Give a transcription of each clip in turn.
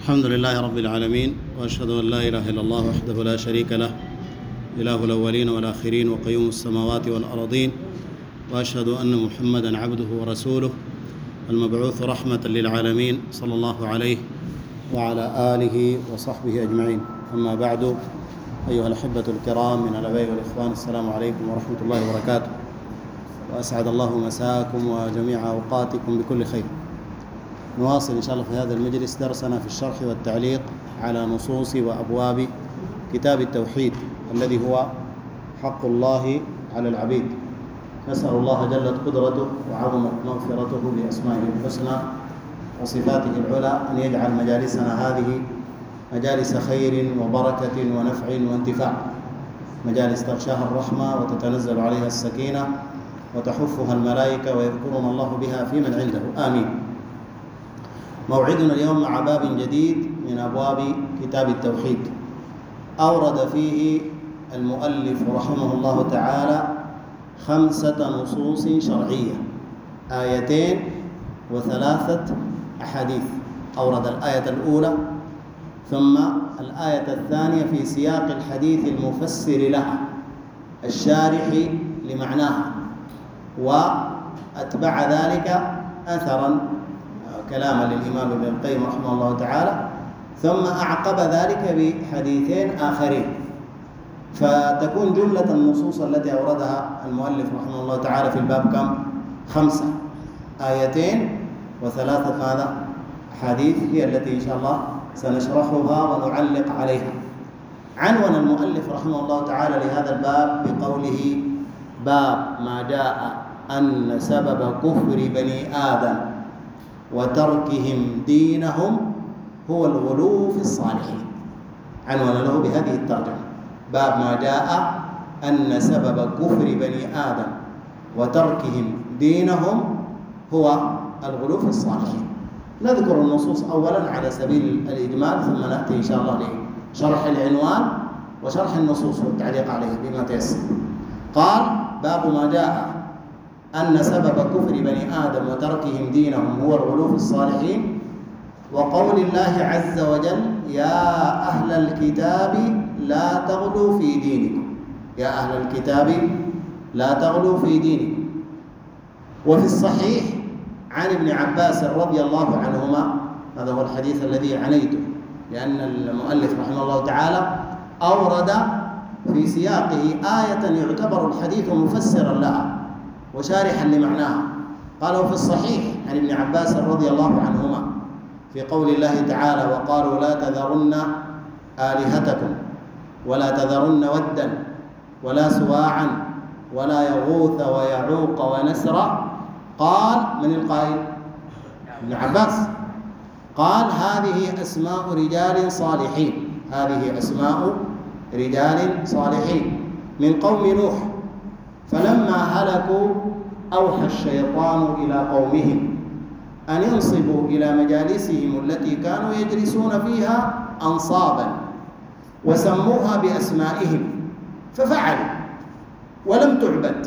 الحمد لله رب العالمين، وأشهد أن لا إله إلا الله وحده لا شريك له، إله الأولين والآخرين وقيوم السماوات والأرضين، وأشهد أن محمدًا عبده ورسوله المبعوث رحمة للعالمين، صلى الله عليه وعلى آله وصحبه أجمعين. أما بعد، أيها الأحبة الكرام من الآباء والإخوان، السلام عليكم ورحمة الله وبركاته، وأسعد الله مساءكم وجميع أوقاتكم بكل خير. نواصل إن شاء الله في هذا المجلس درسنا في الشرح والتعليق على نصوص وأبواب كتاب التوحيد الذي هو حق الله على العبيد. نسأل الله جلت قدرته وعظمت مغفرته بأسمائه الحسنى وصفاته العلى أن يجعل مجالسنا هذه مجالس خير وبركة ونفع وانتفاع، مجالس تغشاها الرحمة وتتنزل عليها السكينة وتحفها الملائكة ويذكرنا الله بها في من عنده، آمين. موعدنا اليوم مع باب جديد من أبواب كتاب التوحيد، أورد فيه المؤلف رحمه الله تعالى 5 نصوص شرعية، 2 و3 أحاديث. أورد الآية الأولى ثم الآية الثانية في سياق الحديث المفسر لها الشارح لمعناها، وأتبع ذلك أثرا كلاما للإمام ابن القيم رحمه الله تعالى، ثم أعقب ذلك بحديثين آخرين، فتكون جملة النصوص التي أوردها المؤلف رحمه الله تعالى في الباب كم؟ 5 2 و3 ماذا؟ أحاديث، هي التي إن شاء الله سنشرحها ونعلق عليها. عنون المؤلف رحمه الله تعالى لهذا الباب بقوله: باب ما جاء أن سبب كفر بني آدم وتركهم دينهم هو الغلو في الصالحين. عنون له بهذه الترجمة: باب ما جاء أن سبب كفر بني آدم وتركهم دينهم هو الغلو في الصالحين. نذكر النصوص أولا على سبيل الإجمال، ثم نأتي إن شاء الله لشرح العنوان وشرح النصوص والتعليق عليها بما تيسر. قال: باب ما جاء أن سبب كفر بني آدم وتركهم دينهم هو الغلو في الصالحين، وقول الله عز وجل: يا أهل الكتاب لا تغلوا في دينكم، يا أهل الكتاب لا تغلوا في دينكم. وفي الصحيح عن ابن عباس رضي الله عنهما، هذا هو الحديث الذي عنيته، لأن المؤلف رحمه الله تعالى أورد في سياقه آية يعتبر الحديث مفسرا لها وشارحا لمعناها. قال: وفي الصحيح عن ابن عباس رضي الله عنهما في قول الله تعالى: وقالوا لا تذرن آلهتكم ولا تذرن ودا ولا سواعا ولا يغوث ويعوق ونسرا. قال: من القائل؟ ابن عباس. قال: هذه أسماء رجال صالحين، هذه أسماء رجال صالحين من قوم نوح، فلما هلكوا أوحى الشيطان إلى قومهم أن ينصبوا إلى مجالسهم التي كانوا يجلسون فيها أنصابا وسموها بأسمائهم، ففعلوا ولم تعبد،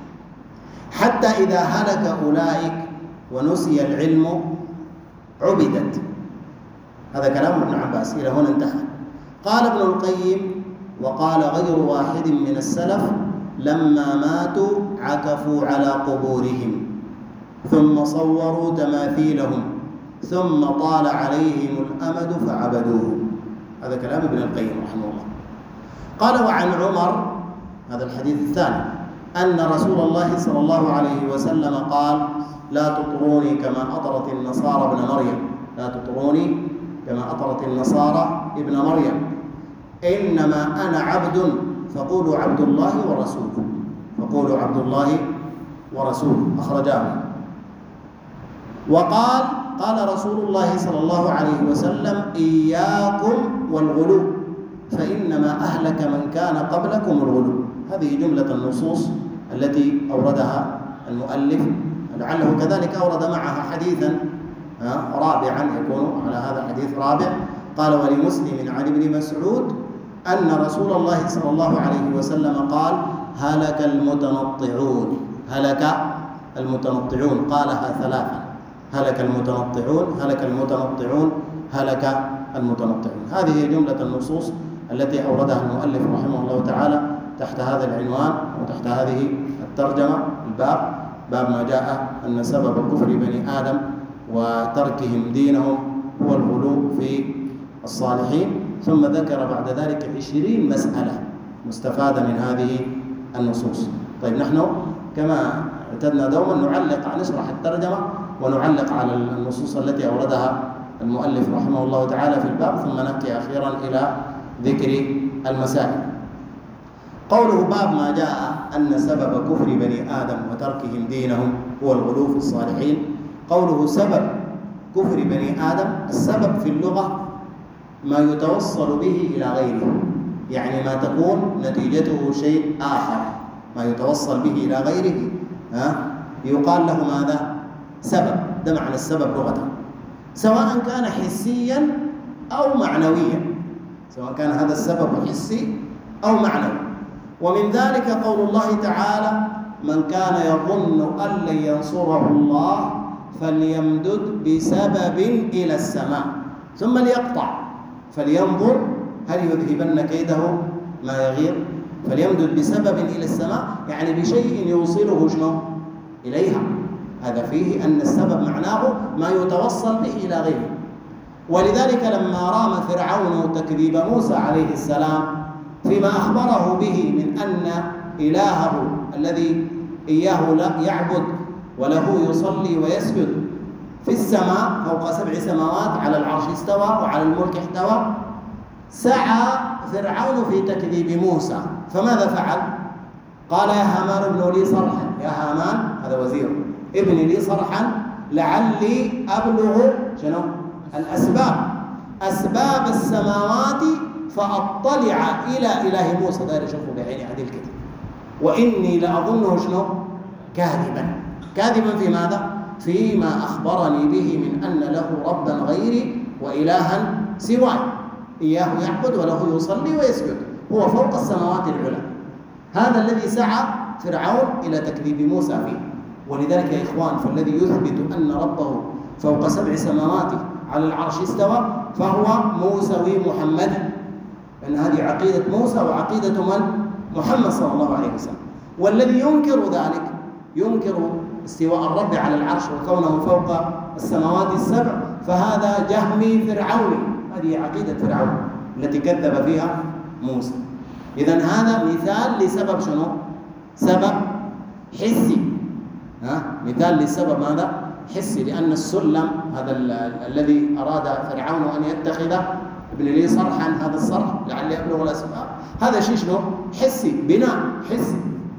حتى إذا هلك أولئك ونسي العلم عبدت. هذا كلام ابن عباس، إلى هنا انتهى. قال ابن القيم: وقال غير واحد من السلف: لما ماتوا عكفوا على قبورهم ثم صوروا تماثيلهم ثم طال عليهم الأمد فعبدوه. هذا كلام ابن القيم رحمه الله. قال: وعن عمر، هذا الحديث الثاني، أن رسول الله صلى الله عليه وسلم قال: لا تطروني كما أطرت النصارى ابن مريم، لا تطروني كما أطرت النصارى ابن مريم، إنما أنا عبد فقولوا عبد الله ورسوله، فقولوا عبد الله ورسوله. أخرجاه. وقال: قال رسول الله صلى الله عليه وسلم: إياكم والغلو فإنما أهلك من كان قبلكم الغلو. هذه جملة النصوص التي أوردها المؤلف، لعله كذلك أورد معها حديثا رابعا، يكون على هذا حديث رابع. قال: ولمسلم عن ابن مسعود أن رسول الله صلى الله عليه وسلم قال: هلك المتنطعون، هلك المتنطعون. قالها 3: هلك المتنطعون، هلك المتنطعون، هلك المتنطعون. هذه هي جملة النصوص التي أوردها المؤلف رحمه الله تعالى تحت هذا العنوان وتحت هذه الترجمة الباب، باب ما جاء أن سبب كفر بني آدم وتركهم دينهم هو الغلو في الصالحين. ثم ذكر بعد ذلك 20 مسألة مستفادة من هذه النصوص. طيب نحن كما اعتدنا دوما نشرح الترجمة ونعلق على النصوص التي أوردها المؤلف رحمه الله تعالى في الباب، ثم نأتي أخيرا إلى ذكر المسائل. قوله باب ما جاء أن سبب كفر بني آدم وتركهم دينهم هو الغلو في الصالحين. قوله سبب كفر بني آدم، السبب في اللغة ما يتوصل به إلى غيره، يعني ما تكون نتيجته شيء آخر، ما يتوصل به إلى غيره يقال له ماذا؟ سبب. ده معنى السبب لغة، سواء كان حسيا أو معنويا، سواء كان هذا السبب حسي أو معنوي. ومن ذلك قول الله تعالى: من كان يظن أن لن ينصره الله فليمدد بسبب إلى السماء ثم ليقطع فلينظر هل يذهبن كيده ما يغير. فليمدد بسبب إلى السماء يعني بشيء يوصله شنو؟ إليها. هذا فيه أن السبب معناه ما يتوصل به إلى غيره. ولذلك لما رام فرعون تكذيب موسى عليه السلام فيما أخبره به من أن إلهه الذي إياه يعبد وله يصلي ويسجد في السماء فوق 7 سماوات، على العرش استوى وعلى الملك احتوى، سعى فرعون في تكذيب موسى. فماذا فعل؟ قال: يا هامان ابن لي صرحا، يا هامان هذا وزير، ابن لي صرحا لعلي أبلغ شنو؟ الأسباب، أسباب السماوات فأطلع إلى إله موسى. داير أشوفه بعيني عدل كده، وإني لأظنه شنو؟ كاذبا. كاذبا في ماذا؟ فيما أخبرني به من أن له ربا غيري وإلها سواي، إياه يعبد وله يصلي ويسجد، هو فوق السماوات العلى. هذا الذي سعى فرعون إلى تكذيب موسى فيه. ولذلك يا إخوان، فالذي يثبت أن ربه فوق 7 سماوات على العرش استوى فهو موسوي محمد، لأن هذه عقيدة موسى وعقيدة من؟ محمد صلى الله عليه وسلم. والذي ينكر ذلك، ينكر استواء الرب على العرش وكونه فوق السماوات ال7، فهذا جهمي فرعوني. هذه عقيدة فرعون التي كذب فيها موسى. إذن هذا مثال لسبب شنو؟ سبب حسي. مثال لسبب ماذا؟ حسي، لأن السلم هذا الذي أراد فرعون أن يتخذه ابن لي صرحا، هذا الصرح لعلي أبلغ الأسباب، هذا شيء شنو؟ حسي، بناء حسي.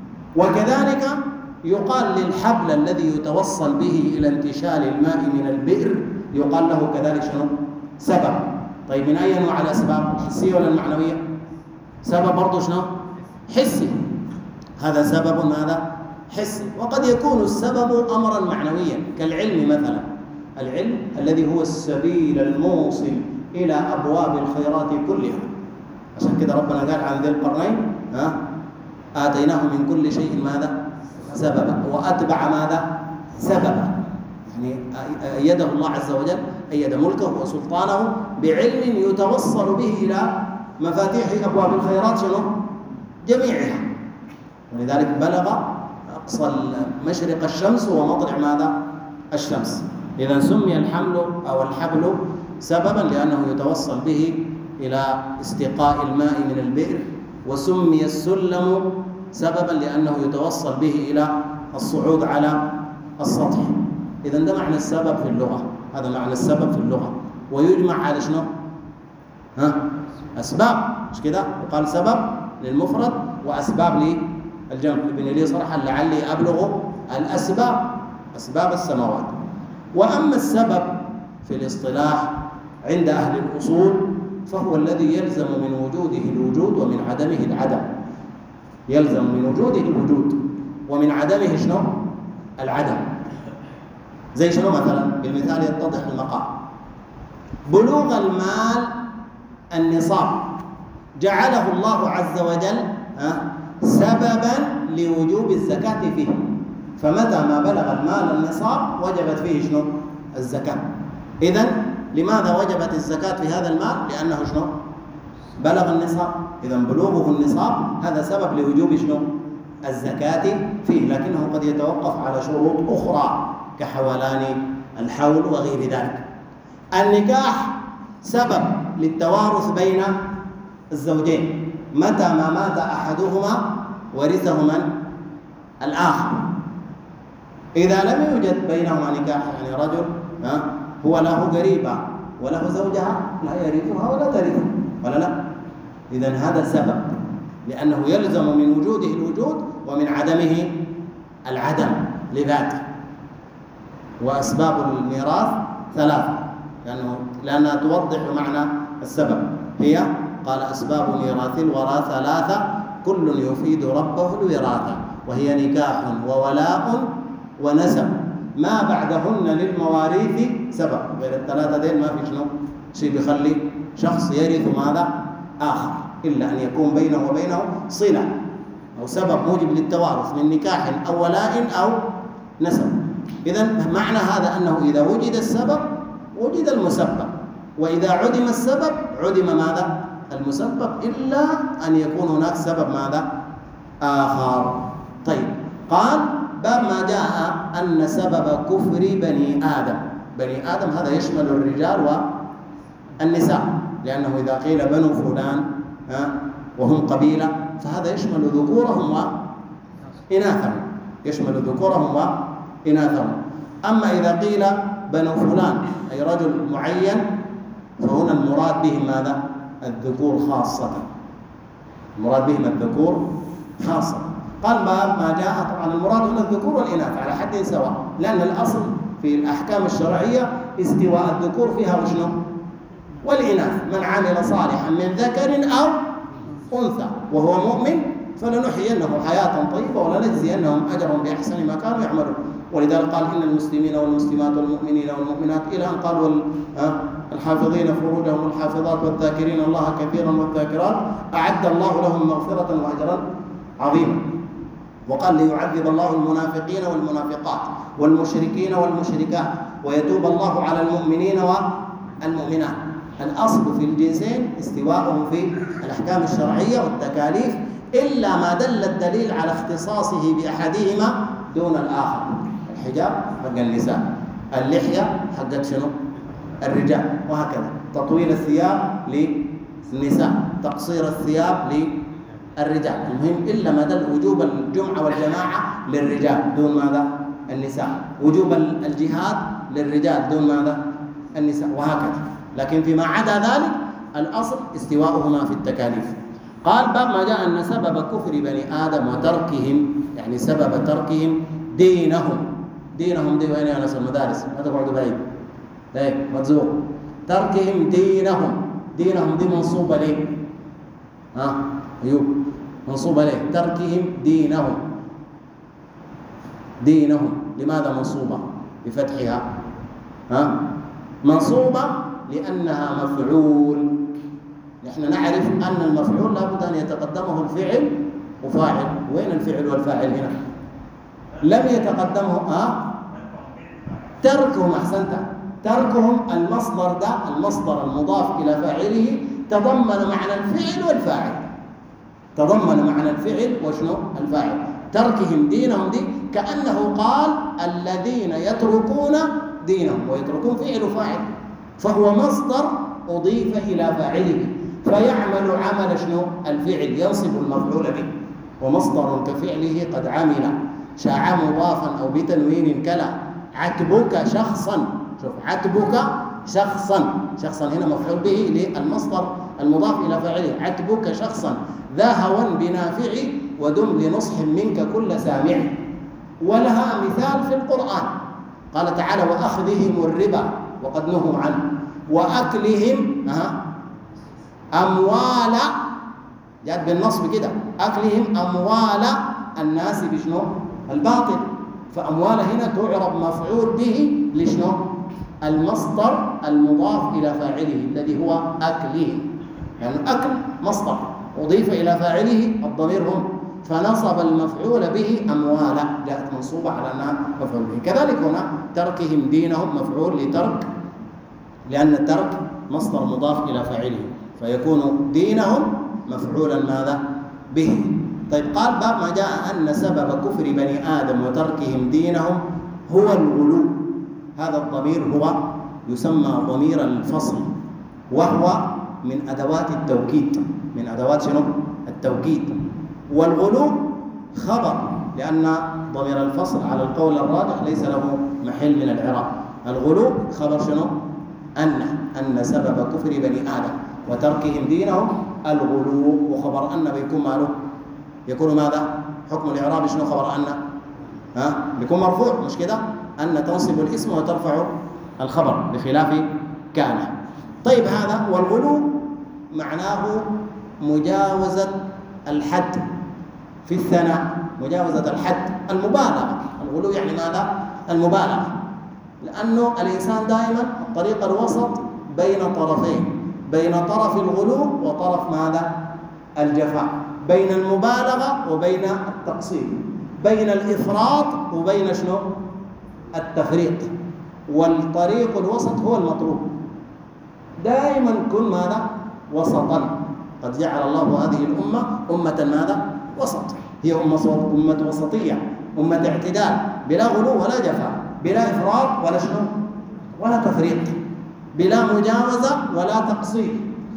وكذلك يقال للحبل الذي يتوصل به إلى انتشال الماء من البئر يقال له كذلك شنو؟ سبب. طيب من أي أنواع الأسباب؟ الحسية ولا المعنوية؟ سبب برضو شنو؟ حسي. هذا سبب ماذا؟ حسي. وقد يكون السبب أمرا معنويا كالعلم مثلا، العلم الذي هو السبيل الموصل إلى أبواب الخيرات كلها. عشان كده ربنا قال عن ذي القرنين آتيناه من كل شيء ماذا؟ سببا، وأتبع ماذا؟ سببا. يعني أيده الله عز وجل، أيد ملكه وسلطانه بعلم يتوصل به إلى مفاتيح أبواب الخيرات شنو؟ جميعها. ولذلك بلغ أقصى مشرق الشمس ومطلع ماذا؟ الشمس. إذا سمي الحمل أو الحبل سببا لأنه يتوصل به إلى استقاء الماء من البئر، وسمي السلم سببا لأنه يتوصل به إلى الصعود على السطح. إذا ده معنى السبب في اللغة، هذا معنى السبب في اللغة. ويجمع على شنو؟ أسباب، مش كده؟ يقال سبب للمفرد وأسباب للجمع. ابن لي صرحا لعلي أبلغ الأسباب، أسباب السماوات. وأما السبب في الاصطلاح عند أهل الأصول فهو الذي يلزم من وجوده الوجود ومن عدمه العدم. يلزم من وجوده الوجود ومن عدمه شنو؟ العدم. زي شنو مثلا؟ بالمثال يتضح المقام. بلوغ المال النصاب جعله الله عز وجل سببا لوجوب الزكاة فيه. فمتى ما بلغ المال النصاب وجبت فيه شنو؟ الزكاة. إذن لماذا وجبت الزكاة في هذا المال؟ لأنه شنو؟ بلغ النصاب. إذن بلوغه النصاب هذا سبب لوجوب شنو؟ الزكاة فيه، لكنه قد يتوقف على شروط أخرى كحولان الحول وغير ذلك. النكاح سبب للتوارث بين الزوجين، متى ما مات أحدهما ورثه من؟ الآخر. إذا لم يوجد بينهما نكاح، يعني رجل هو له قريبة وله زوجها، لا يرثها ولا ترثه، ولا لا؟ إذن هذا سبب، لأنه يلزم من وجوده الوجود ومن عدمه العدم لذاته. وأسباب الميراث ثلاثة، لأنها توضح معنى السبب. هي قال أسباب ميراث الورى ثلاثة كل يفيد ربه الوراثة، وهي نكاح وولاء ونسب، ما بعدهن للمواريث سبب. غير الثلاثة دين ما في شنو شيء بيخلي شخص يرث ماذا؟ آخر، إلا أن يكون بينه وبينه صلة أو سبب موجب للتوارث من نكاح أو ولاء أو نسب. إذن معنى هذا أنه إذا وجد السبب وجد المسبب، وإذا عدم السبب عدم ماذا؟ المسبب، إلا أن يكون هناك سبب ماذا؟ آخر. طيب، قال باب ما جاء أن سبب كفر بني آدم. بني آدم هذا يشمل الرجال والنساء، لأنه إذا قيل بنو فلان وهم قبيلة فهذا يشمل ذكورهم وإناثهم، يشمل ذكورهم وإناثهم. أما إذا قيل بنو فلان أي رجل معين فهنا المراد بهم ماذا؟ الذكور خاصة، المراد بهم الذكور خاصة. قال باب ما جاء، طبعا المراد هنا الذكور والإناث على حد سواء، لأن الأصل في الأحكام الشرعية استواء الذكور فيها وشنو؟ والإناث. من عمل صالحا من ذكر أو أنثى وهو مؤمن فلنحيينه حياة طيبة ولنجزينهم أجرهم بأحسن ما كانوا يعملون. ولذلك قال إن المسلمين والمسلمات والمؤمنين والمؤمنات إلى أن قال الحافظين فروجهم والحافظات والذاكرين الله كثيرا والذاكرات أعد الله لهم مغفرة وأجرا عظيما. وقال ليعذب الله المنافقين والمنافقات والمشركين والمشركات ويتوب الله على المؤمنين والمؤمنات. الأصل في الجنسين استواءهم في الأحكام الشرعية والتكاليف، إلا ما دل الدليل على اختصاصه بأحدهما دون الآخر. الحجاب حق النساء، اللحية حقت شنو؟ الرجال، وهكذا. تطويل الثياب للنساء، تقصير الثياب للرجال. المهم إلا ما دل وجوب الجمعة والجماعة للرجال دون ماذا؟ النساء. وجوب الجهاد للرجال دون ماذا؟ النساء، وهكذا. لكن فيما عدا ذلك الأصل استواؤهما في التكاليف. قال باب ما جاء أن سبب كفر بني آدم وتركهم، يعني سبب تركهم دينهم. دينهم دي وين يا ناس المدارس؟ ما تقعدوا بعيد. طيب متزوق. تركهم دينهم، دينهم دي منصوبة ليه؟ أيوب منصوبة ليه؟ تركهم دينهم. دينهم لماذا منصوبة بفتحها؟ منصوبة لأنها مفعول. نحن نعرف أن المفعول لابد أن يتقدمه الفعل وفاعل. وين الفعل والفاعل هنا؟ لم يتقدمه تركهم. أحسنت، تركهم المصدر ده، المصدر المضاف إلى فاعله تضمن معنى الفعل والفاعل، تضمن معنى الفعل وشنو؟ الفاعل. تركهم دينهم دي كأنه قال الذين يتركون دينهم، ويتركون فعل وفاعل، فهو مصدر أضيف إلى فاعله فيعمل عمل شنو؟ الفعل، ينصب المفعول به. ومصدر كفعله قد عمل شاع مضافا أو بتنوين كلا عتبك شخصا. شوف، عتبك شخصا، شخصا هنا مفعول به للمصدر المضاف إلى فاعله. عتبك شخصا ذا هوى بنافع ودم لنصح منك كل سامع. ولها مثال في القرآن، قال تعالى وأخذهم الربا وقد نهوا عنه وأكلهم أموال، جاءت بالنصب كده، أكلهم أموال الناس بشنو؟ الباطل. فأموال هنا تعرب مفعول به لشنو؟ المصدر المضاف إلى فاعله الذي هو أكلهم. يعني أكل مصدر أضيف إلى فاعله، الضمير هم فنصب المفعول به أموالا، جاءت منصوبة على أنها مفعول به. كذلك هنا تركهم دينهم مفعول لترك، لأن الترك مصدر مضاف إلى فاعله، فيكون دينهم مفعولا ماذا به. طيب قال باب ما جاء أن سبب كفر بني آدم وتركهم دينهم هو الغلو. هذا الضمير هو يسمى ضمير الفصل، وهو من أدوات التوكيد، من أدوات شنو؟ التوكيد. والغلو خبر، لأن ضمير الفصل على القول الراجح ليس له محل من الإعراب. الغلو خبر شنو؟ أن سبب كفر بني آدم وتركهم دينهم الغلو، وخبر أن بيكون ماله يكون ماذا؟ حكم الإعراب شنو خبر أن؟ بيكون مرفوع، مش كده؟ أن تنصب الاسم وترفع الخبر بخلاف كان. طيب هذا والغلو معناه مجاوزة الحد في الثناء، مجاوزة الحد، المبالغة. الغلو يعني ماذا؟ المبالغة، لأنه الإنسان دائما الطريق الوسط بين طرفين، بين طرف الغلو وطرف ماذا؟ الجفاء، بين المبالغة وبين التقصير، بين الإفراط وبين شنو؟ التفريط. والطريق الوسط هو المطلوب، دائما كن ماذا؟ وسطا. قد جعل الله هذه الأمة أمة ماذا؟ وسط، هي أمة وسطية، أمة اعتدال، بلا غلو ولا جفاء، بلا إفراط ولا شنو؟ ولا تفريط، بلا مجاوزة ولا تقصير.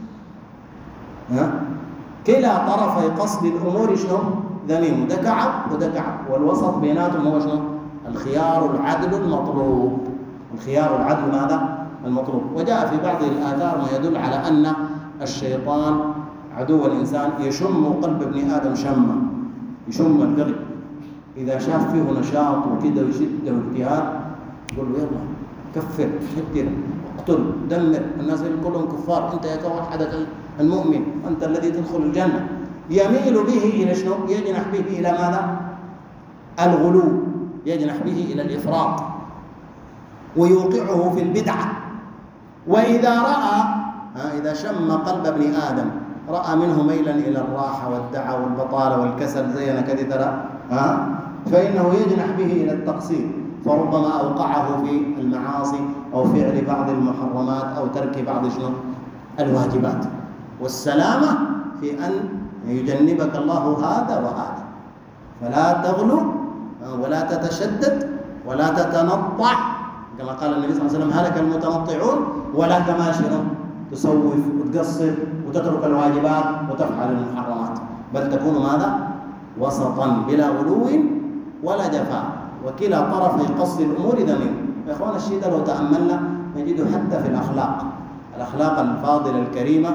كلا طرفي قصد الأمور شنو؟ ذميم، ده كعب وده كعب، والوسط بيناتهم هو شنو؟ الخيار العدل المطلوب. الخيار العدل ماذا؟ المطلوب. وجاء في بعض الآثار ما يدل على أن الشيطان عدو الإنسان يشم قلب ابن آدم شمه، يشم القلب، إذا شاف فيه نشاط وكده وشده واجتهاد يقول له يلا كفر، شتر، اقتل، دمر، الناس كلهم كفار، أنت يا وحدك المؤمن، أنت الذي تدخل الجنة. يميل به إلى شنو؟ يجنح به إلى ماذا؟ الغلو، يجنح به إلى الإفراط، ويوقعه في البدعة. وإذا رأى إذا شم قلب ابن آدم رأى منه ميلا إلى الراحة والدعة والبطالة والكسل زينا كذا ترى، فإنه يجنح به إلى التقصير، فربما أوقعه في المعاصي أو فعل بعض المحرمات أو ترك بعض شنو؟ الواجبات. والسلامة في أن يجنبك الله هذا وهذا، فلا تغلو ولا تتشدد ولا تتنطع، كما قال النبي صلى الله عليه وسلم هلك المتنطعون، ولا كما شنو؟ تسوف وتقصر وتترك الواجبات وتفعل المحرمات، بل تكون ماذا؟ وسطا بلا غلو ولا جفاء، وكلا طرفي قصد الأمور ذميم. يا إخوان الشيء لو تأملنا نجده حتى في الأخلاق الفاضلة الكريمة،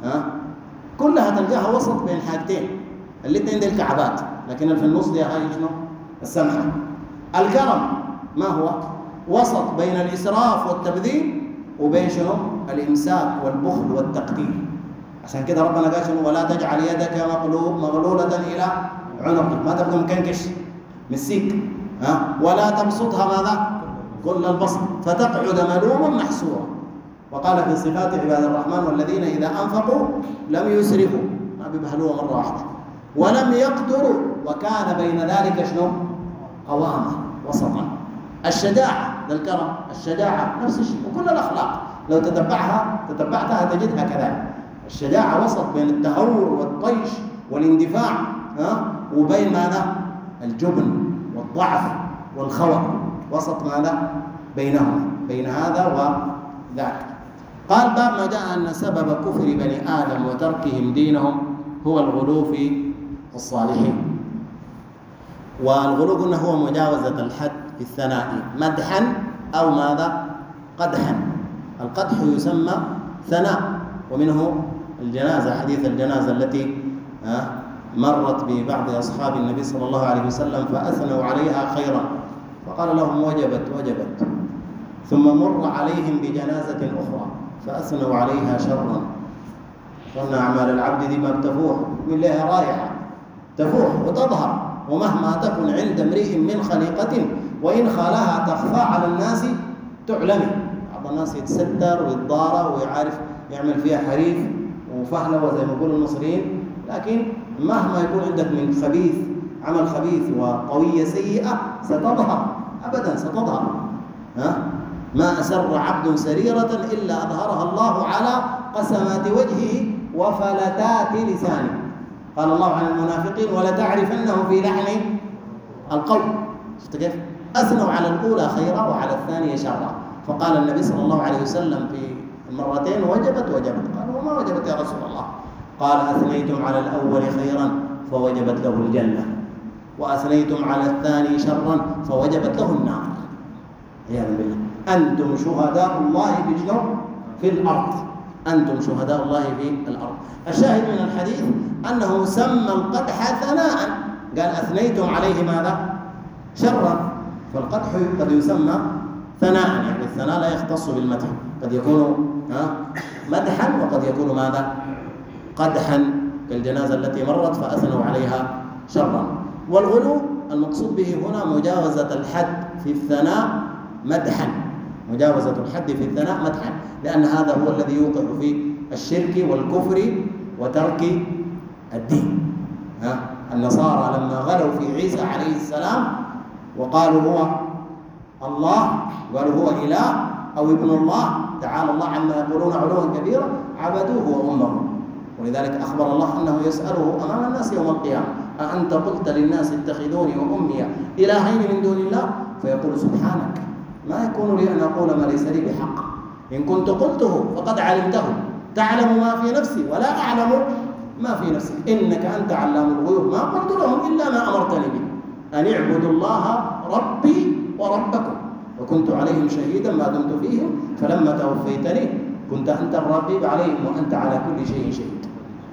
كلها تلقاها وسط بين حاجتين، الاثنين دي الكعبات، لكن في النص دي هاي شنو؟ السمحة. الكرم ما هو؟ وسط بين الإسراف والتبذير وبين شنو؟ الإمساك والبخل والتقدير. عشان كده ربنا قال شنو؟ ولا تجعل يدك مغلولة إلى عنقك، ما تبقى مكنكش مسيك، ولا تبسطها ماذا؟ كل البسط فتقعد ملوما محسورا. وقال في صفات عباد الرحمن والذين إذا أنفقوا لم يسرفوا، ما بيبهلوها مرة واحدة، ولم يقتروا، وكان بين ذلك شنو؟ قوامة، وسطا. الشجاعة للكرم، الشجاعة نفس الشيء، وكل الأخلاق لو تتبعتها تجدها كذلك. الشجاعة وسط بين التهور والطيش والاندفاع، وبين ماذا؟ الجبن والضعف والخور، وسط ماذا؟ بينهما، بين هذا وذاك. قال باب ما جاء أن سبب كفر بني آدم وتركهم دينهم هو الغلو في الصالحين. والغلو قلنا هو مجاوزة الحد في الثناء، مدحا أو ماذا؟ قدحا. القدح يسمى ثناء، ومنه الجنازة، حديث الجنازة التي مرت ببعض أصحاب النبي صلى الله عليه وسلم فأثنوا عليها خيرا، فقال لهم وجبت، ثم مر عليهم بجنازة أخرى فأثنوا عليها شرا. قلنا أعمال العبد دي ما بتفوح من لها رايحة، تفوح وتظهر، ومهما تكن عند امرئ من خليقة وإن خالها تخفى على الناس تعلم. بعض الناس يتستر ويتضارى ويعرف يعمل فيها حريف وفهلوة زي ما يقولوا المصريين، لكن مهما يكون عندك من خبيث، عمل خبيث وطوية سيئة ستظهر، أبدا ستظهر. ما أسر عبد سريرة إلا أظهرها الله على قسمات وجهه وفلتات لسانه. قال الله عن المنافقين ولتعرفنهم في لحن القول. شفت كيف؟ أثنوا على الأولى خيرا وعلى الثانية شرا. فقال النبي صلى الله عليه وسلم في المرتين وجبت. قالوا وما وجبت يا رسول الله؟ قال أثنيتم على الأول خيرا فوجبت له الجنة، وأثنيتم على الثاني شرا فوجبت له النار. عياذا بالله. أنتم شهداء الله في الأرض. أنتم شهداء الله في الأرض. الشاهد من الحديث أنه سمى القدح ثناء، قال أثنيتم عليه ماذا؟ شرا. فالقدح قد يسمى ثناء، يعني الثناء لا يختص بالمدح، قد يكون مدحا وقد يكون ماذا؟ قدحا، كالجنازة التي مرت فأثنوا عليها شرا. والغلو المقصود به هنا مجاوزة الحد في الثناء مدحا، مجاوزة الحد في الثناء مدحا، لأن هذا هو الذي يوقع في الشرك والكفر وترك الدين. النصارى لما غلوا في عيسى عليه السلام وقالوا هو الله، قالوا هو إله أو ابن الله، تعالى الله عما يقولون علوا كبيرا، عبدوه وأمه. ولذلك أخبر الله أنه يسأله أمام الناس يوم القيامة: أأنت قلت للناس اتخذوني وأمي إلهين من دون الله؟ فيقول: سبحانك، ما يكون لي أن أقول ما ليس لي بحق، إن كنت قلته فقد علمته، تعلم ما في نفسي ولا أعلم ما في نفسك، إنك أنت علام الغيوب، ما قلت لهم إلا ما أمرتني به، أن اعبدوا الله ربي وربكم، وكنت عليهم شهيدا ما دمت فيهم، فلما توفيتني كنت أنت الرقيب عليهم وأنت على كل شيء شهيد.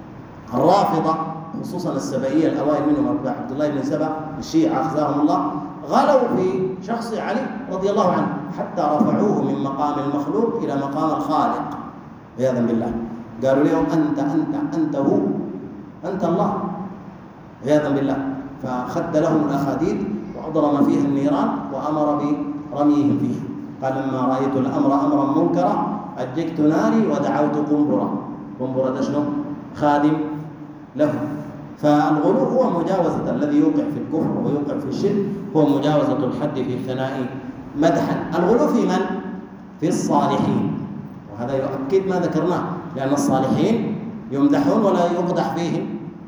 الرافضة خصوصا السبائية الأوائل منهم عبد الله بن سبأ، الشيعة أخزاهم الله، غلوا في شخص علي رضي الله عنه حتى رفعوه من مقام المخلوق إلى مقام الخالق عياذا بالله. قالوا لهم: أنت هو، أنت الله عياذا بالله. فخد لهم الأخاديد وأضرم فيها النيران وأمر برميهم فيها. قال: لما رأيت الأمر أمرا منكرا أججت ناري ودعوت قنبرة ده شنو؟ خادم له. فالغلو هو مجاوزة، الذي يوقع في الكفر ويوقع في الشرك هو مجاوزة الحد في الثناء مدحا. الغلو في من؟ في الصالحين، وهذا يؤكد ما ذكرناه، لأن الصالحين يمدحون ولا يقدح فيهم،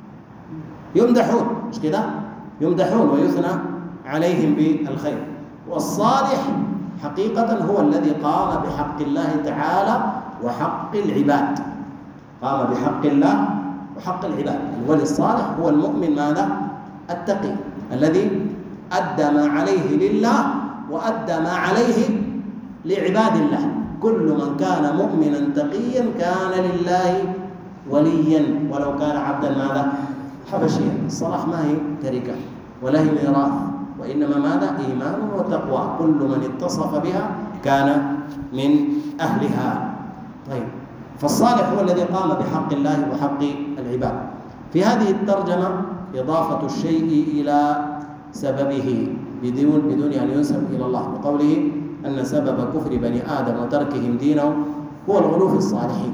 يمدحون، مش كده؟ يمدحون ويثنى عليهم بالخير. والصالح حقيقة هو الذي قام بحق الله تعالى وحق العباد، قام بحق الله وحق العباد. الولي الصالح هو المؤمن ماذا؟ التقي، الذي أدى ما عليه لله وأدى ما عليه لعباد الله. كل من كان مؤمنا تقيا كان لله وليا ولو كان عبدا ماذا؟ حبشيا. الصلاح ما هي تركة ولا هي ميراث، وإنما ماذا؟ إيمان وتقوى، كل من اتصف بها كان من أهلها. طيب، فالصالح هو الذي قام بحق الله وحق العباد. في هذه الترجمة إضافة الشيء إلى سببه بدون أن ينسب إلى الله، بقوله أن سبب كفر بني آدم وتركهم دينه هو الغلو في الصالحين.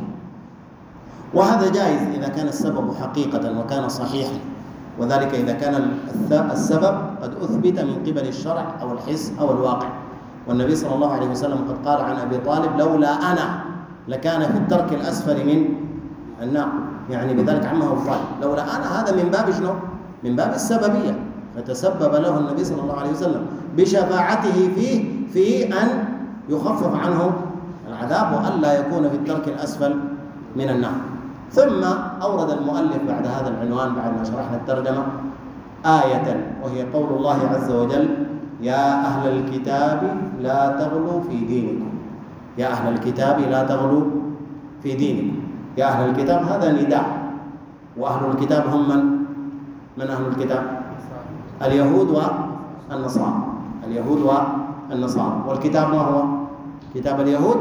وهذا جائز إذا كان السبب حقيقة وكان صحيحا، وذلك إذا كان السبب قد أثبت من قبل الشرع أو الحس أو الواقع. والنبي صلى الله عليه وسلم قد قال عن أبي طالب: لولا أنا لكان في الدرك الأسفل من النار، يعني بذلك عمه أبو طالب. لولا أنا، هذا من باب شنو؟ من باب السببية. فتسبب له النبي صلى الله عليه وسلم بشفاعته فيه في أن يخفف عنه العذاب وألا يكون في الدرك الأسفل من النار. ثم أورد المؤلف بعد هذا العنوان، بعد ما شرحنا الترجمة، آية، وهي قول الله عز وجل: يا أهل الكتاب لا تغلوا في دينكم. يا أهل الكتاب لا تغلوا في دينكم. يا أهل الكتاب هذا نداء، وأهل الكتاب هم من أهل الكتاب؟ اليهود والنصارى. اليهود والنصارى. والكتاب ما هو؟ كتاب اليهود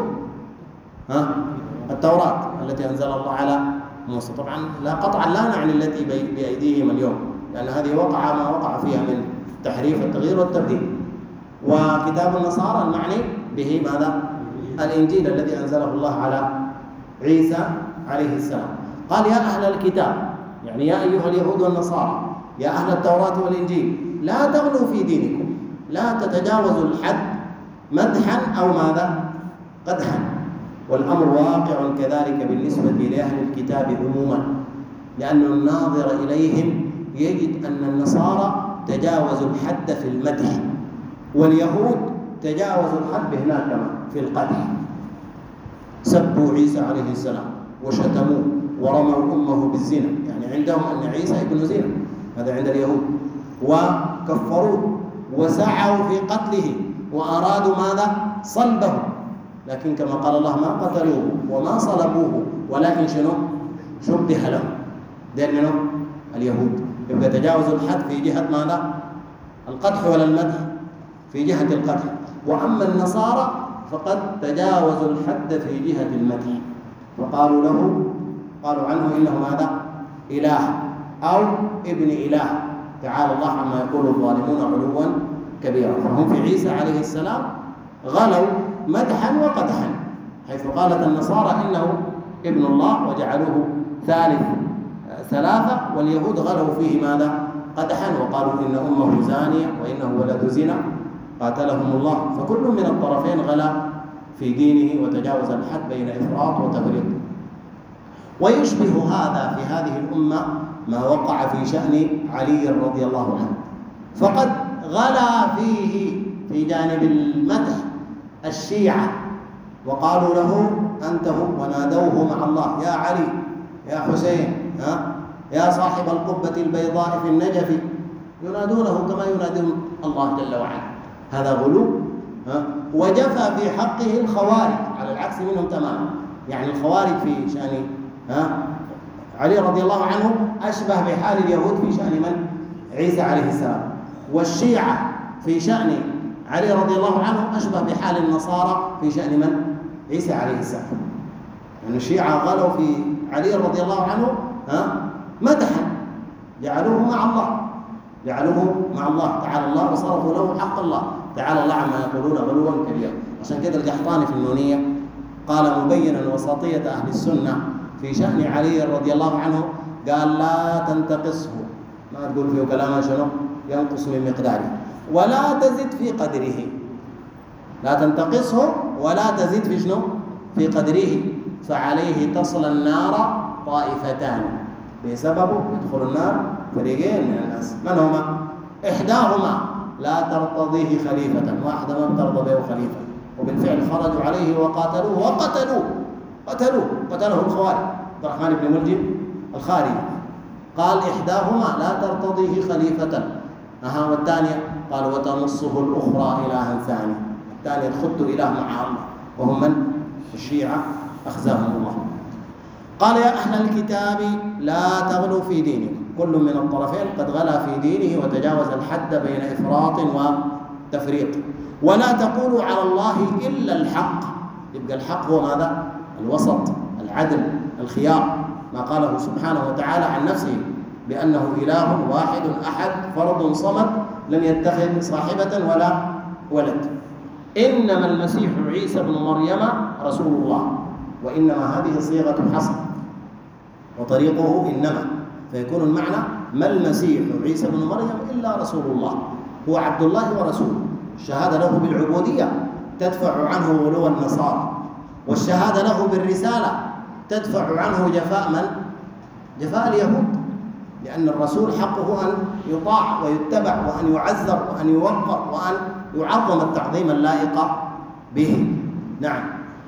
التوراة التي أنزل الله على موسى. طبعا لا قطعا لا نعني التي بأيديهم اليوم، لأن هذه وقع ما وقع فيها من تحريف التغيير والتبديل. وكتاب النصارى المعني به ماذا؟ الإنجيل الذي أنزله الله على عيسى عليه السلام. قال: يا أهل الكتاب يعني يا أيها اليهود والنصارى يا أهل التوراة والإنجيل لا تغلوا في دينكم، لا تتجاوزوا الحد مدحا أو ماذا؟ قدحا. والأمر واقع كذلك بالنسبة لأهل الكتاب عموما، لأن الناظر إليهم يجد أن النصارى تجاوزوا الحد في المدح، واليهود تجاوزوا الحد هناك في القدح. سبوا عيسى عليه السلام وشتموه ورموا أمه بالزنا، يعني عندهم أن عيسى ابن زنا، هذا عند اليهود، وكفروه وسعوا في قتله وأرادوا ماذا؟ صلبه، لكن كما قال الله ما قتلوه وما صلبوه ولكن شنو؟ شبه لهم. ده منه اليهود، يبقى تجاوزوا الحد في جهة ماذا؟ القدح ولا المدح؟ في جهة القدح. وأما النصارى فقد تجاوزوا الحد في جهة المدح، قالوا عنه إنه ماذا؟ إله أو ابن إله، تعالى الله عما يقول الظالمون علوا كبيرا. فهم في عيسى عليه السلام غلوا مدحا وقدحا، حيث قالت النصارى إنه ابن الله وجعلوه ثلاثة، واليهود غلوا فيه ماذا؟ قدحا، وقالوا إن أمه زانية وإنه ولد زنا قاتلهم الله. فكل من الطرفين غلا في دينه وتجاوز الحد بين إفراط وتفريط. ويشبه هذا في هذه الأمة ما وقع في شأن علي رضي الله عنه، فقد غلا فيه في جانب المدح الشيعة، وقالوا له أنت هو، ونادوه مع الله يا علي يا حسين يا صاحب القبة البيضاء في النجف، ينادونه كما ينادون الله جل وعلا. هذا غلو. وجفى في حقه الخوارج على العكس منهم تماما، يعني الخوارج في شأن علي رضي الله عنه أشبه بحال اليهود في شأن من؟ عيسى عليه السلام. والشيعة في شأن علي رضي الله عنه أشبه بحال النصارى في شأن من؟ عيسى عليه السلام. يعني الشيعة غلوا في علي رضي الله عنه مدحا، جعلوه مع الله تعالى الله، وصرفوا له حق الله تعالى الله عما يقولون غلوا كبيرا. عشان كده القحطاني في النونية قال مبينا وسطية أهل السنة في شأن علي رضي الله عنه، قال لا تنتقصه، ما تقول فيه كلاما شنو ينقص من مقداره، ولا تزد في قدره، لا تنتقصه ولا تزد في شنو؟ في قدره، فعليه تصل النار طائفتان، بسببه يدخل النار فريقين من الناس. من هما؟ إحداهما لا ترتضيه خليفة، واحدة ما ترضى به خليفة، وبالفعل خرجوا عليه وقاتلوه قتله الخوارج. عبد الرحمن بن ملجم الخارجي قال إحداهما لا ترتضيه خليفة، والثانية قال وتنصه الأخرى إلها ثاني، الثانية تخط إله مع الله، وهم من؟ الشيعة أخزاهم الله. قال يا أهل الكتاب لا تغلوا في دينكم، كل من الطرفين قد غلا في دينه وتجاوز الحد بين إفراط وتفريط. ولا تقولوا على الله إلا الحق، يبقى الحق هو ماذا؟ الوسط، العدل، الخيار، ما قاله سبحانه وتعالى عن نفسه بأنه إله واحد أحد فرد صمد لم يتخذ صاحبة ولا ولد. إنما المسيح عيسى بن مريم رسول الله، وإنما هذه صيغة حصر، وطريقه إنما، فيكون المعنى ما المسيح عيسى بن مريم إلا رسول الله، هو عبد الله ورسوله. الشهادة له بالعبودية تدفع عنه غلو النصارى، والشهادة له بالرسالة تدفع عنه جفاء من؟ جفاء اليهود، لأن الرسول حقه أن يطاع ويتبع وأن يعزر وأن يوقر وأن يعظم التعظيم اللائق به. نعم.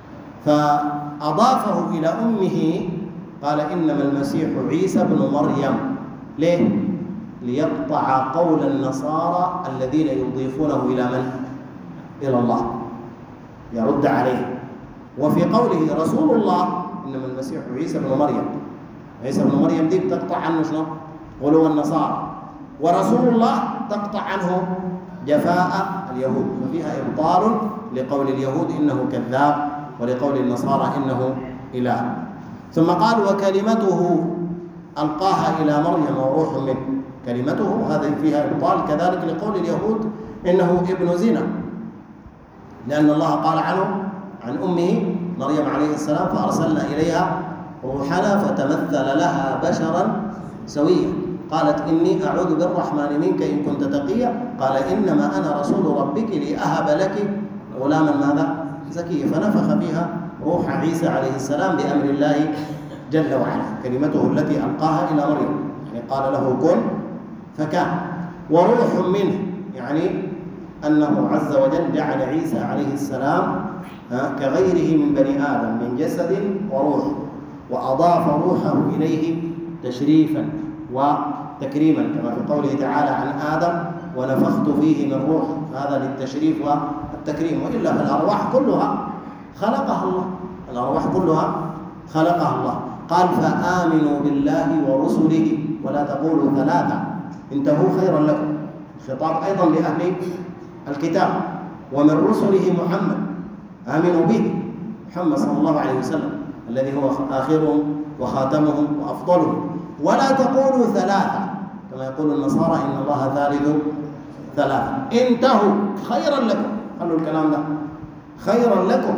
فأضافه إلى أمه، قال إنما المسيح عيسى بن مريم. ليه؟ ليقطع قول النصارى الذين يضيفونه إلى من؟ إلى الله، يرد عليه. وفي قوله رسول الله إنما المسيح عيسى بن مريم، عيسى بن مريم دي بتقطع عنه شنو؟ غلو النصارى، ورسول الله تقطع عنه جفاء اليهود، ففيها إبطال لقول اليهود إنه كذاب ولقول النصارى إنه إله. ثم قال وكلمته ألقاها إلى مريم وروح منه، كلمته هذه فيها إبطال كذلك لقول اليهود إنه ابن زنا، لأن الله قال عنه عن أمه مريم عليه السلام فأرسلنا إليها روحنا فتمثل لها بشرا سوية. قالت إني أعوذ بالرحمن منك إن كنت تقيا، قال إنما أنا رسول ربك لأهب لك غلاما ماذا؟ زكيا. فنفخ فيها روح عيسى عليه السلام بأمر الله جل وعلا، كلمته التي ألقاها إلى مريم، يعني قال له كن فكان. وروح منه يعني أنه عز وجل جعل عيسى عليه السلام كغيره من بني آدم من جسد وروح، وأضاف روحه إليه تشريفا وتكريما، كما في قوله تعالى عن آدم ونفخت فيه من روح، هذا للتشريف والتكريم. وإلا فالأرواح كلها خلقها الله، الأرواح كلها خلقها الله. قال فآمنوا بالله ورسله ولا تقولوا ثلاثة انتهوا خيرا لكم، خطاب أيضا لأهل الكتاب. ومن رسله محمد، آمنوا به محمد صلى الله عليه وسلم الذي هو آخرهم وخاتمهم وأفضلهم. ولا تقولوا ثلاثة كما يقول النصارى إن الله ثالث ثلاثة، انتهوا خيرا لكم. خلوا الكلام ده خيرا لكم،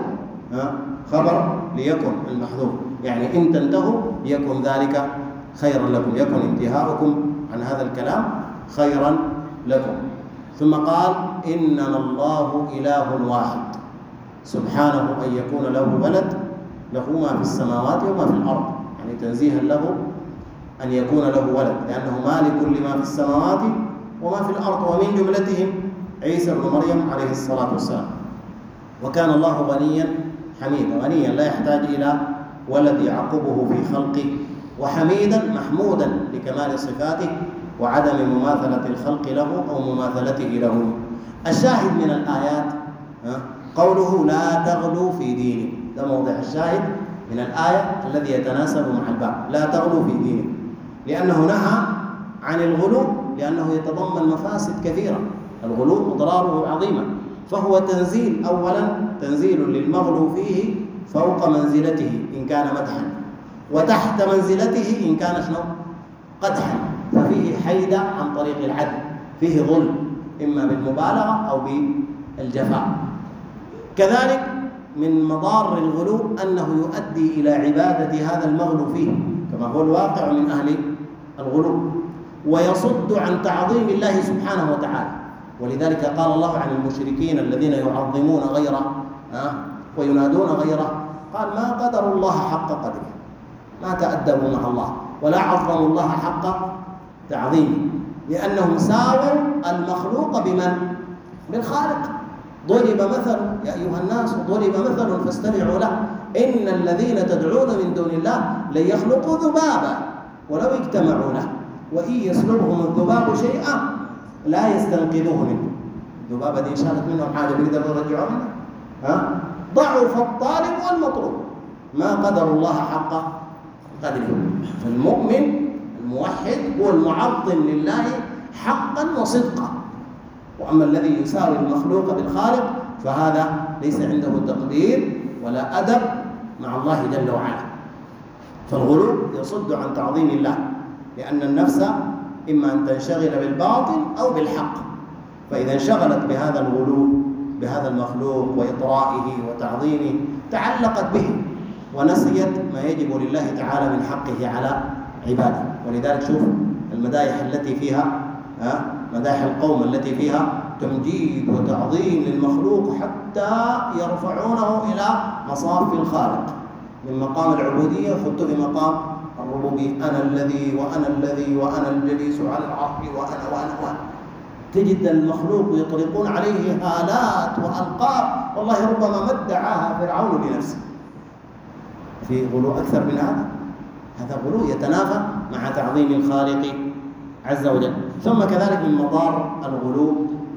خبر ليكن المحذوف، يعني إن تنتهوا يكن ذلك خيرا لكم، يكن انتهاؤكم عن هذا الكلام خيرا لكم. ثم قال إنما الله إله واحد سبحانه أن يكون له ولد، له ما في السماوات وما في الأرض، يعني تنزيها له أن يكون له ولد، لأنه مالك لما في السماوات وما في الأرض، ومن جملتهم عيسى بن مريم عليه الصلاة والسلام. وكان الله غنيا حميدا، غنيا لا يحتاج إلى ولد يعقبه في خلقه، وحميدا محمودا لكمال صفاته وعدم مماثلة الخلق له أو مماثلته له. الشاهد من الآيات قوله لا تغلوا في دينه، ده موضع الشاهد من الآية الذي يتناسب مع الباب. لا تغلوا في دينه، لأنه نهى عن الغلو، لأنه يتضمن مفاسد كثيرة. الغلو أضراره عظيمة، فهو تنزيل، أولا تنزيل للمغلو فيه فوق منزلته إن كان مدحا، وتحت منزلته إن كان شنو؟ قدحا، ففيه حيدة عن طريق العدل، فيه ظلم إما بالمبالغة أو بالجفاء. كذلك من مضار الغلو أنه يؤدي إلى عبادة هذا المغلو فيه كما هو الواقع من أهل الغلو، ويصد عن تعظيم الله سبحانه وتعالى. ولذلك قال الله عن المشركين الذين يعظمون غيره وينادون غيره، قال ما قدروا الله حق قدره، ما تأدبوا مع الله ولا عظموا الله حق تعظيمه، لأنهم ساووا المخلوق بمن؟ بالخالق. ضرب مثل يا أيها الناس، ضرب مثل فاستمعوا له، إن الذين تدعون من دون الله لن يخلقوا ذبابا ولو اجتمعوا له، وإن يسلبهم الذباب شيئا لا يستنقذوه منه. الذبابة دي شالت منهم حاجة بيقدروا يرجعوا منها؟ ضعف الطالب والمطلوب، ما قدر الله حق قدره. فالمؤمن الموحد هو المعظم لله حقا وصدقا، وأما الذي يساوي المخلوق بالخالق فهذا ليس عنده تقدير ولا أدب مع الله جل وعلا. فالغلو يصد عن تعظيم الله، لأن النفس إما أن تنشغل بالباطل أو بالحق، فإذا انشغلت بهذا الغلو بهذا المخلوق وإطرائه وتعظيمه تعلقت به ونسيت ما يجب لله تعالى من حقه على عباده. ولذلك شوف المدايح التي فيها مدايح القوم التي فيها تمجيد وتعظيم للمخلوق حتى يرفعونه إلى مصاف الخالق، من مقام العبودية خذت في مقام الربوبية، أنا الذي وأنا الذي وأنا الجليس على العرش وأنا تجد المخلوق يطلقون عليه هالات وألقاب، والله ربما ما ادعاها فرعون لنفسه. في غلو أكثر من هذا غلو يتنافى مع تعظيم الخالق عز وجل. ثم كذلك من مضار الغلو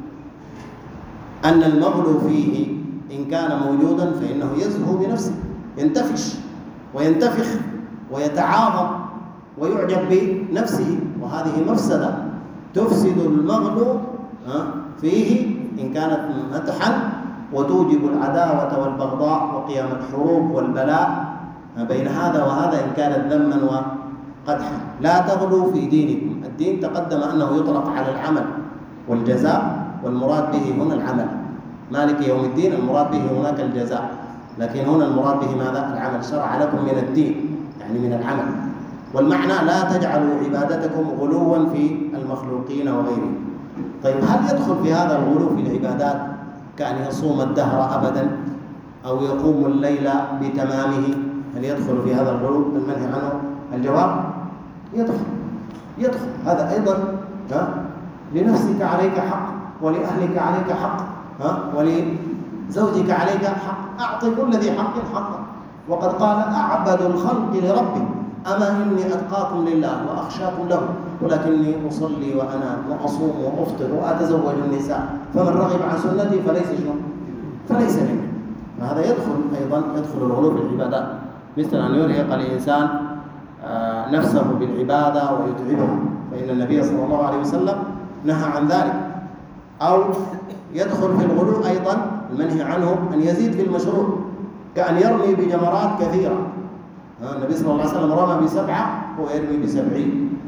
أن المغلو فيه إن كان موجودا فإنه يزهو بنفسه، ينتفش وينتفخ ويتعاظم ويعجب بنفسه، وهذه مفسدة تفسد المغلو فيه إن كانت مدحا، وتوجب العداوة والبغضاء وقيام الحروب والبلاء بين هذا وهذا إن كانت ذما وقدحا. لا تغلوا في دينكم. الدين تقدم أنه يطلق على العمل والجزاء، والمراد به هنا العمل. مالك يوم الدين المراد به هناك الجزاء، لكن هنا المراد به ماذا؟ العمل. شرع لكم من الدين يعني من العمل. والمعنى لا تجعلوا عبادتكم غلوا في المخلوقين وغيرهم. طيب هل يدخل في هذا الغلو في العبادات كأن يصوم الدهر أبدا أو يقوم الليل بتمامه؟ هل يدخل في هذا الغلو المنهي عنه؟ الجواب يدخل. هذا أيضا لنفسك عليك حق، ولأهلك عليك حق، ولزوجك عليك حق. أعطي كل ذي حق حقه. وقد قال أعبد الخلق لربي أما إني أتقاكم لله وأخشاكم له ولكني أصلي وأنام وأصوم وأفطر وأتزوج النساء فمن رغب عن سنتي فليس مني. فهذا يدخل الغلو في العبادات، مثل أن يرهق الإنسان نفسه بالعبادة ويتعبه، فإن النبي صلى الله عليه وسلم نهى عن ذلك. أو يدخل في الغلو أيضا المنهي عنه أن يزيد في المشروع، كأن يرمي بجمرات كثيرة. النبي صلى الله عليه وسلم رمى ب7 ويرمي ب70.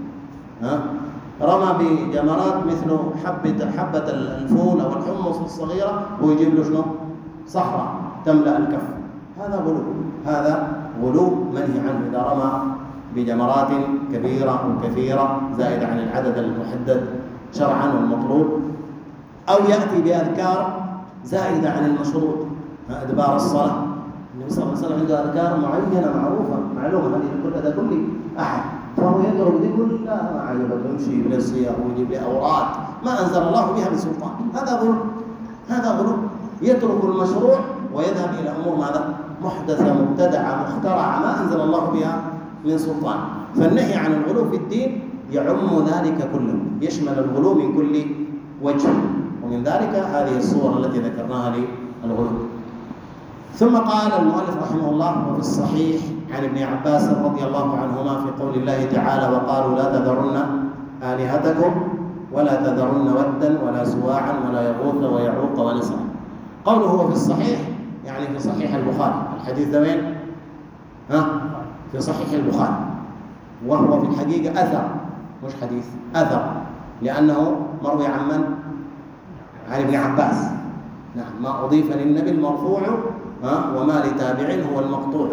رمى بجمرات مثل حبة الفول أو الحمص الصغيرة ويجيب له شنو؟ صحراء تملأ الكف. هذا غلو منهي عنه إذا رمى بجمرات كبيرة أو كثيرة زائدة عن العدد المحدد شرعا والمطلوب. أو يأتي بأذكار زائدة عن المشروط، أدبار الصلاة. النبي صلى الله عليه وسلم عنده أذكار معينة معروفة معلومة هذه كل أحد، فهو يضرب دي كلها ما عجبته يمشي بالصيام ويجيب له أوراد ما أنزل الله بها من سلطان. هذا غلو يترك المشروع ويذهب إلى أمور ماذا؟ محدثة مبتدعة مخترعة ما أنزل الله بها من سلطان. فالنهي عن الغلو في الدين يعم ذلك كله، يشمل الغلو من كل وجه، ومن ذلك هذه الصور التي ذكرناها للغلو. ثم قال المؤلف رحمه الله: وفي الصحيح عن ابن عباس رضي الله عنهما في قول الله تعالى: وقالوا لا تذرن آلهتكم ولا تذرن ودا ولا سواعا ولا يغوث ويعوق ونسرا. قوله هو في الصحيح يعني في صحيح البخاري. الحديث ده وين؟ في صحيح البخاري، وهو في الحقيقة أثر مش حديث، أثر، لأنه مروي عن من؟ عن ابن عباس. نعم، ما أضيف للنبي المرفوع وما لتابع هو المقطوع.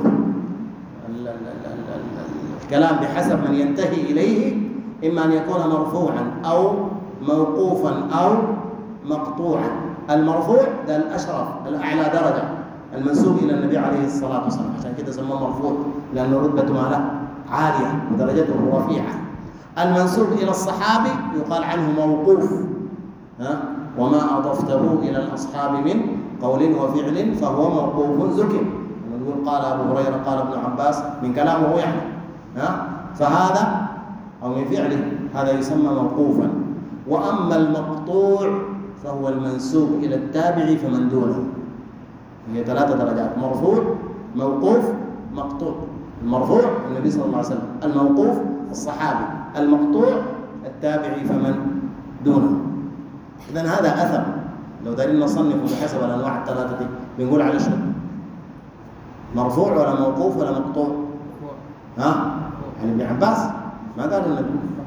الكلام بحسب من ينتهي إليه إما أن يكون مرفوعا أو موقوفا أو مقطوعا. المرفوع ده الأشرف الأعلى درجة، المنسوب إلى النبي عليه الصلاة والسلام، عشان كده سموه مرفوع لأنه رتبته ماله عالية ودرجته رفيعة. المنسوب إلى الصحابي يقال عنه موقوف، وما أضفته إلى الأصحاب من قول وفعل فهو موقوف ذكر. نقول قال أبو هريرة قال ابن عباس من كلامه يعني، فهذا أو من فعله هذا يسمى موقوفا. وأما المقطوع فهو المنسوب إلى التابع فمن دونه. هي 3 درجات: مرفوع، موقوف، مقطوع. المرفوع النبي صلى الله عليه وسلم، الموقوف الصحابي، المقطوع التابعي فمن دونه. إذن هذا أثر. لو دارين نصنف بحسب الأنواع ال3 دي بنقول على شنو؟ مرفوع ولا موقوف ولا مقطوع؟ عن ابن عباس ما قالوا النبي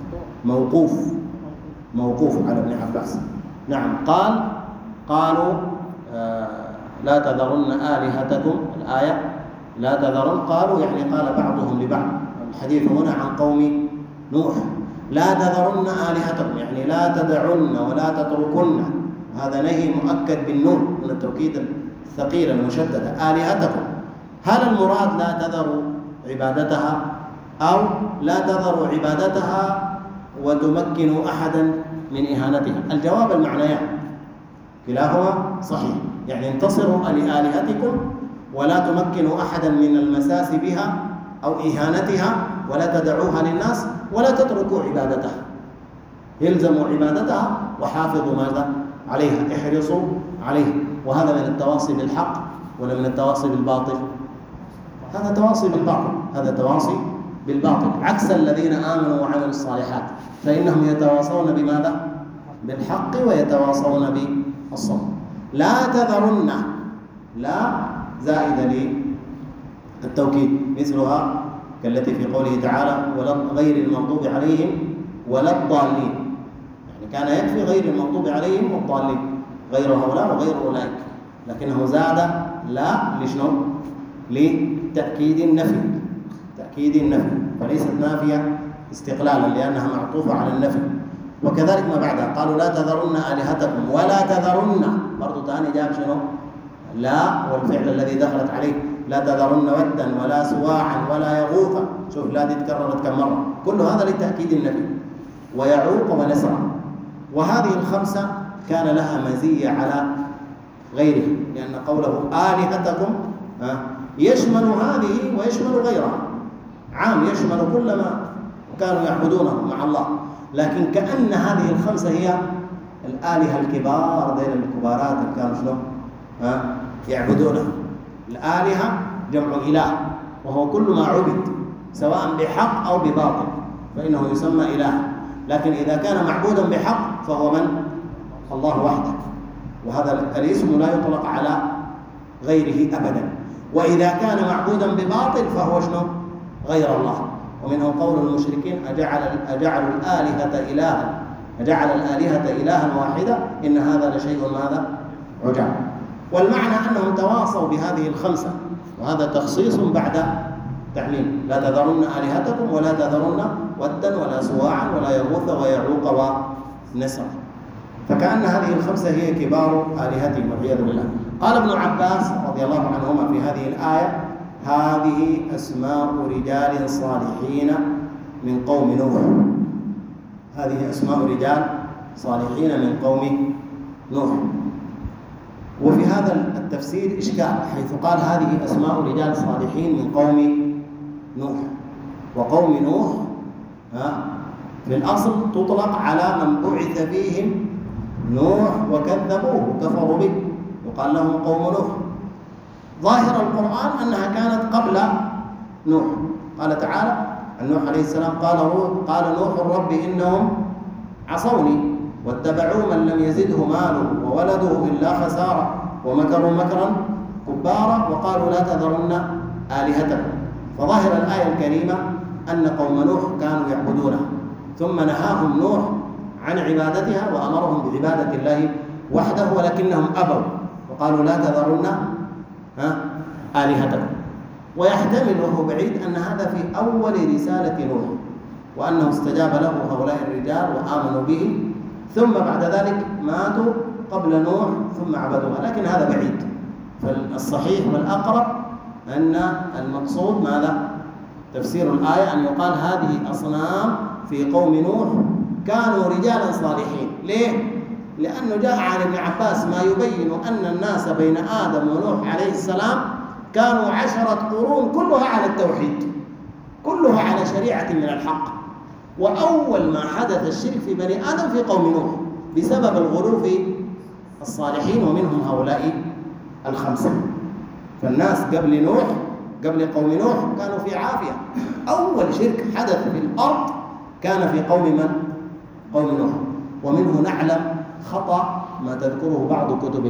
موقوف على ابن عباس. نعم. قالوا لا تذرن آلهتكم، الآية لا تذرن، قالوا يعني قال بعضهم لبعض. الحديث هنا عن قوم نوح. لا تذرن آلهتكم يعني لا تدعن ولا تتركن، هذا نهي مؤكد بالنون من التوكيد الثقيل المشددة. آلهتكم، هل المراد لا تذروا عبادتها أو لا تذروا عبادتها وتمكنوا أحدا من إهانتها؟ الجواب المعنيان كلاهما صحيح، يعني انتصروا لآلهتكم ولا تمكنوا أحدا من المساس بها أو إهانتها، ولا تدعوها للناس ولا تتركوا عبادتها، يلزموا عبادتها وحافظوا ماذا عليها، احرصوا عليها. وهذا من التواصي بالحق ولا من التواصي بالباطل؟ هذا تواصي بالباطل، هذا تواصي بالباطل، عكس الذين آمنوا وعملوا الصالحات فإنهم يتواصون بماذا؟ بالحق ويتواصون بالصبر. لا تذرن، لا زائدة للتوكيد مثلها كالتي في قوله تعالى غير المغضوب عليهم ولا الضالين، يعني كان يكفي غير المغضوب عليهم والضالين، غير هؤلاء وغير أولئك، لكنه زاد لا لشنو؟ لتأكيد النفي، تأكيد النفي، فليست نافية استقلالا لأنها معطوفة على النفي. وكذلك ما بعدها قالوا لا تذرن آلهتكم ولا تذرن، برضو ثاني جاب شنو؟ لا والفعل الذي دخلت عليه، لا تذرن ودا ولا سواعا ولا يغوث، شوف لا دي تكررت كم مرة، كل هذا لتأكيد النفي، ويعوق ونسرا. وهذه الخمسة كان لها مزية على غيره، لأن قوله آلهتكم يشمل هذه ويشمل غيرها، عام يشمل كل ما كانوا يعبدونه مع الله، لكن كأن هذه الخمسة هي الآلهة الكبار، ذيل الكبارات اللي كانوا شنو يعبدونه. الآلهة جمع إله، وهو كل ما عبد سواء بحق أو بباطل فإنه يسمى إله، لكن إذا كان معبودا بحق فهو من؟ الله وحده، وهذا الاسم لا يطلق على غيره أبدا. وإذا كان معبودا بباطل فهو شنو؟ غير الله. ومنه قول المشركين أجعل الآلهة إلها واحدة إن هذا لشيء ماذا؟ عجاب. والمعنى أنهم تواصوا بهذه الخمسة، وهذا تخصيص بعد تعليم، لا تذرن آلهتكم ولا تذرن ودا ولا سواعا ولا يغوث ويعوق ونسرا، فكأن هذه الخمسة هي كبار آلهتهم والعياذ بالله. قال ابن عباس رضي الله عنهما في هذه الآية: هذه أسماء رجال صالحين من قوم نوح. هذه أسماء رجال صالحين من قوم نوح. وفي هذا التفسير إشكال، حيث قال هذه أسماء رجال صالحين من قوم نوح، وقوم نوح في الأصل تطلق على من بعث فيهم نوح وكذبوه وكفروا به، يقال لهم قوم نوح. ظاهر القرآن أنها كانت قبل نوح. قال تعالى عن نوح عليه السلام: قال نوح رب إنهم عصوني واتبعوا من لم يزده ماله وولده إلا خسارة ومكروا مكرا كبارا وقالوا لا تذرن آلهتكم. فظاهر الآية الكريمة أن قوم نوح كانوا يعبدونها، ثم نهاهم نوح عن عبادتها وأمرهم بعبادة الله وحده، ولكنهم أبوا وقالوا لا تذرن آلهتكم. ويحتمل وهو بعيد أن هذا في أول رسالة نوح، وأنه استجاب له هؤلاء الرجال وآمنوا به، ثم بعد ذلك ماتوا قبل نوح ثم عبدوها، لكن هذا بعيد. فالصحيح والأقرب أن المقصود ماذا؟ تفسير الآية أن يقال هذه أصنام في قوم نوح كانوا رجالا صالحين. ليه؟ لأنه جاء عن ابن عباس ما يبين أن الناس بين آدم ونوح عليه السلام كانوا 10 قرون كلها على التوحيد، كلها على شريعة من الحق، وأول ما حدث الشرك في بني آدم في قوم نوح بسبب الغلو في الصالحين، ومنهم هؤلاء الخمسة. فالناس قبل نوح، قبل قوم نوح، كانوا في عافية. أول شرك حدث في الأرض كان في قوم من؟ قوم نوح. ومنه نعلم خطأ ما تذكره بعض كتب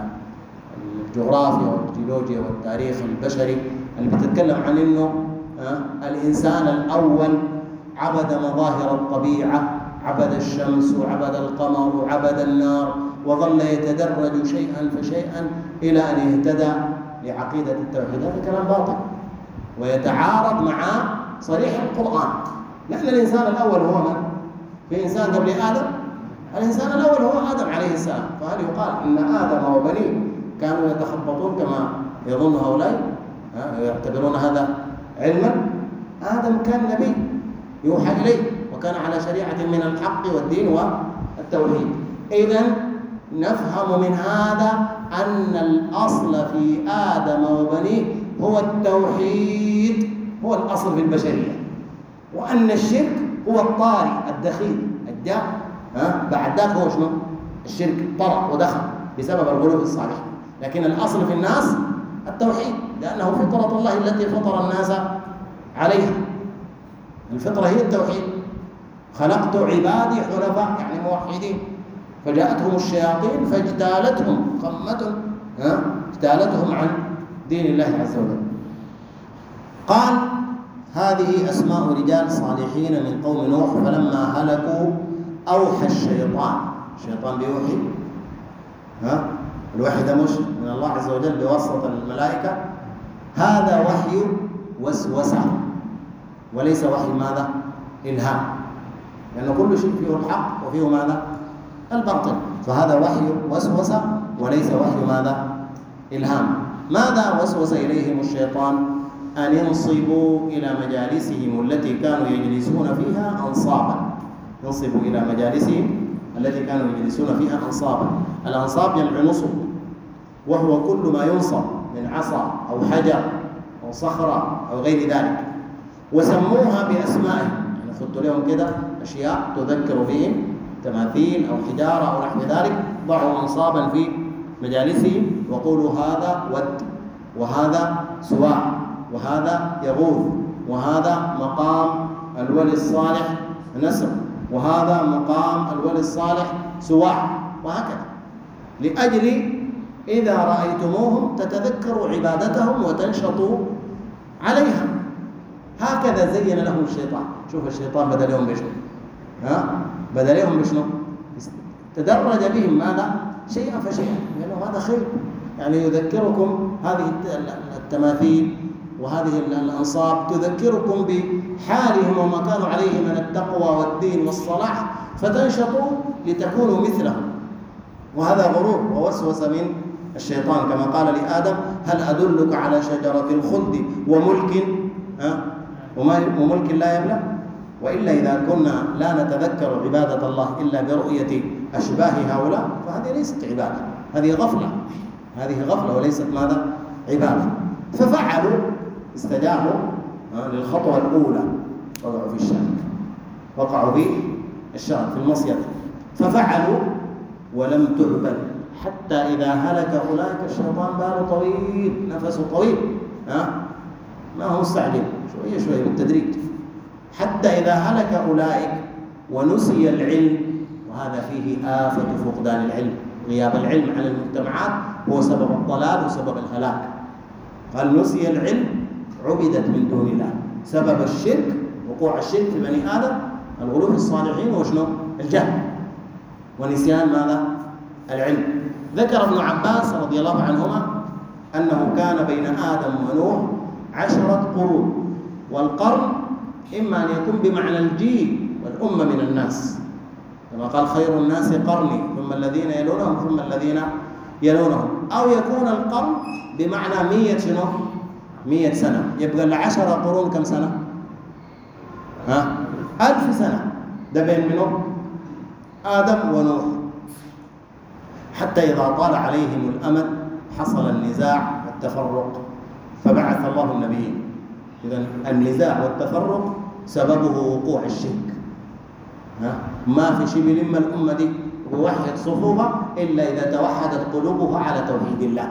الجغرافيا والجيولوجيا والتاريخ البشري اللي بتتكلم عن إنه الإنسان الأول عبد مظاهر الطبيعة، عبد الشمس وعبد القمر وعبد النار، وظل يتدرج شيئا فشيئا إلى أن اهتدى لعقيدة التوحيد. هذا كلام باطل ويتعارض مع صريح القرآن. نحن الإنسان الأول هو من؟ في إنسان قبل آدم؟ الإنسان الأول هو آدم عليه السلام. فهل يقال إن آدم وبنيه كانوا يتخبطون كما يظن هؤلاء؟ يعتبرون هذا علما؟ آدم كان نبي يوحى إليه وكان على شريعة من الحق والدين والتوحيد. إذن نفهم من هذا أن الأصل في آدم وبنيه هو التوحيد، هو الأصل في البشرية، وأن الشرك هو الطارئ الدخيل الجاء بعد ذلك هو شنو؟ الشرك طرأ ودخل بسبب الغلو في الصالح. لكن الأصل في الناس التوحيد، لأنه فطرة الله التي فطر الناس عليها. الفطرة هي التوحيد. خلقت عبادي حنفاء يعني موحدين، فجاءتهم الشياطين فاجتالتهم اجتالتهم عن دين الله عز وجل. قال هذه أسماء رجال صالحين من قوم نوح فلما هلكوا أوحى الشيطان بيوحي الوحي ده مش من الله عز وجل بواسطة الملائكة، هذا وحي وسوسة وليس وحي ماذا؟ إلهام، لأن كل شيء فيه الحق وفيه ماذا؟ الباطل، فهذا وحي وسوسة وليس وحي ماذا؟ إلهام. ماذا وسوس إليهم الشيطان؟ أن ينصبوا إلى مجالسهم التي كانوا يجلسون فيها أنصابا. ينصبوا إلى مجالسهم التي كانوا يجلسون فيها أنصابا. الأنصاب جمع نصب، وهو كل ما ينصب من عصا أو حجر أو صخرة أو غير ذلك، وسموها بأسمائهم، يعني خدوا لهم كده أشياء تذكر بهم، تماثيل أو حجارة أو نحو ذلك، ضعوا أنصابا في مجالسهم وقولوا هذا ود، وهذا سواع، وهذا يغوث، وهذا مقام الولي الصالح نسر، وهذا مقام الولي الصالح سواع، وهكذا، لأجل إذا رأيتموهم تتذكروا عبادتهم وتنشطوا عليها. هكذا زين لهم الشيطان. شوف الشيطان بدأ لهم بشنو؟ بدأ لهم بشنو؟ تدرج بهم ماذا؟ شيئا فشيئا، لأنه هذا خير، يعني يذكركم هذه التماثيل وهذه الأنصاب تذكركم بحالهم وما كانوا عليه من التقوى والدين والصلاح، فتنشطوا لتكونوا مثلهم. وهذا غرور ووسوس من الشيطان، كما قال لآدم: هل أدلك على شجرة الخلد وملك لا يبلى؟ وإلا إذا كنا لا نتذكر عبادة الله إلا برؤية أشباه هؤلاء فهذه ليست عبادة، هذه غفلة، هذه غفلة وليست ماذا؟ عبادة. ففعلوا، استجابوا للخطوة الأولى، وقعوا في الشرك، وقعوا في الشرك في المصيدة، ففعلوا ولم تعبد حتى إذا هلك أولئك الشيطان باله طويل، نفسه طويل، ما هو مستعجل، شوية شوية بالتدريج، حتى إذا هلك أولئك ونسي العلم. وهذا فيه آفة فقدان العلم، غياب العلم على المجتمعات هو سبب الضلال وسبب الهلاك. قال: نسي العلم عبدت من دون الله. سبب الشرك، وقوع الشرك في بني آدم، الغلو في الصالحين، وشنو؟ الجهل ونسيان ماذا؟ العلم. ذكر ابن عباس رضي الله عنهما أنه كان بين آدم ونوح 10 قرون، والقرن إما أن يكون بمعنى الجيل والأمة من الناس، كما قال: خير الناس قرني ثم الذين يلونهم ثم الذين يلونهم، أو يكون القرن بمعنى 100 شنو؟ 100 سنة. يبقى 10 قرون كم سنة؟ 1000 سنة. ده بين منهم آدم ونوح، حتى إذا طال عليهم الأمد حصل النزاع والتفرق، فبعث الله النبيين. إذن النزاع والتفرق سببه وقوع الشرك. ما في شيء بيلم الأمة دي ووحدت صفوفها إلا إذا توحدت قلوبها على توحيد الله.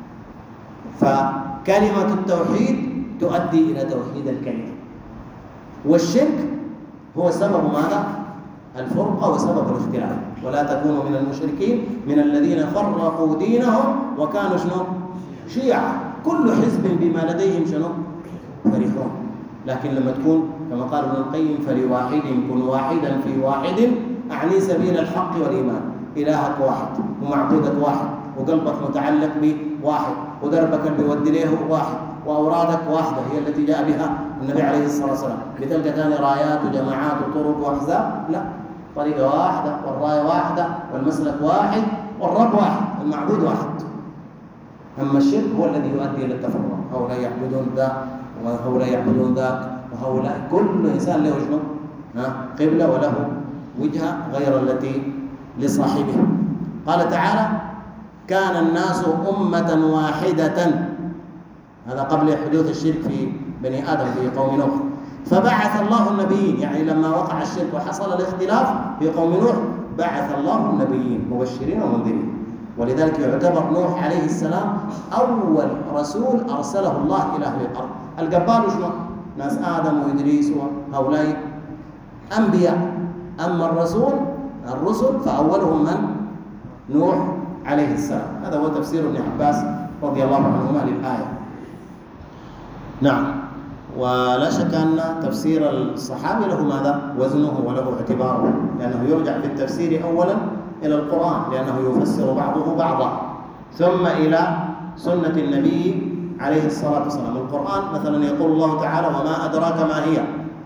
فكلمة التوحيد تؤدي إلى توحيد الكلمة، والشرك هو سبب ماذا؟ الفرقة وسبب الاختلاف. ولا تكونوا من المشركين من الذين فرقوا دينهم وكانوا شنو؟ شيعا، كل حزب بما لديهم شنو؟ فرحون. لكن لما تكون كما قال ابن القيم: فلواحد كن واحدا في واحد، أعني سبيل الحق والإيمان. إلهك واحد ومعبودك واحد وقلبك متعلق بواحد ودربك اللي بيودي له واحد وأورادك واحدة هي التي جاء بها النبي عليه الصلاة والسلام. بتلك كان رايات وجماعات وطرق وأحزاب؟ لا، طريقة واحدة والراية واحدة والمسلك واحد والرب واحد والمعبود واحد. أما الشرك هو الذي يؤدي إلى التفرق، هؤلاء يعبدون ذا وهؤلاء يعبدون ذاك، وهؤلاء كل إنسان له شنو؟ قبلة وله وجهة غير التي لصاحبه. قال تعالى: كان الناس أمة واحدة، هذا قبل حدوث الشرك في بني آدم في قوم نوح، فبعث الله النبيين، يعني لما وقع الشرك وحصل الاختلاف في قوم نوح بعث الله النبيين مبشرين ومنذرين. ولذلك يعتبر نوح عليه السلام أول رسول أرسله الله إلى أهل الأرض. القبال شنو؟ ناس آدم وإدريس وهؤلاء أنبياء. أما الرسل فأولهم من؟ نوح عليه السلام. هذا هو تفسير ابن عباس رضي الله عنهما للآية. نعم، ولا شك أن تفسير الصحابي له ماذا؟ وزنه وله اعتباره، لأنه يرجع في التفسير أولا إلى القرآن لأنه يفسر بعضه بعضا، ثم إلى سنة النبي عليه الصلاة والسلام. القرآن مثلا يقول الله تعالى: وما أدراك ما هي،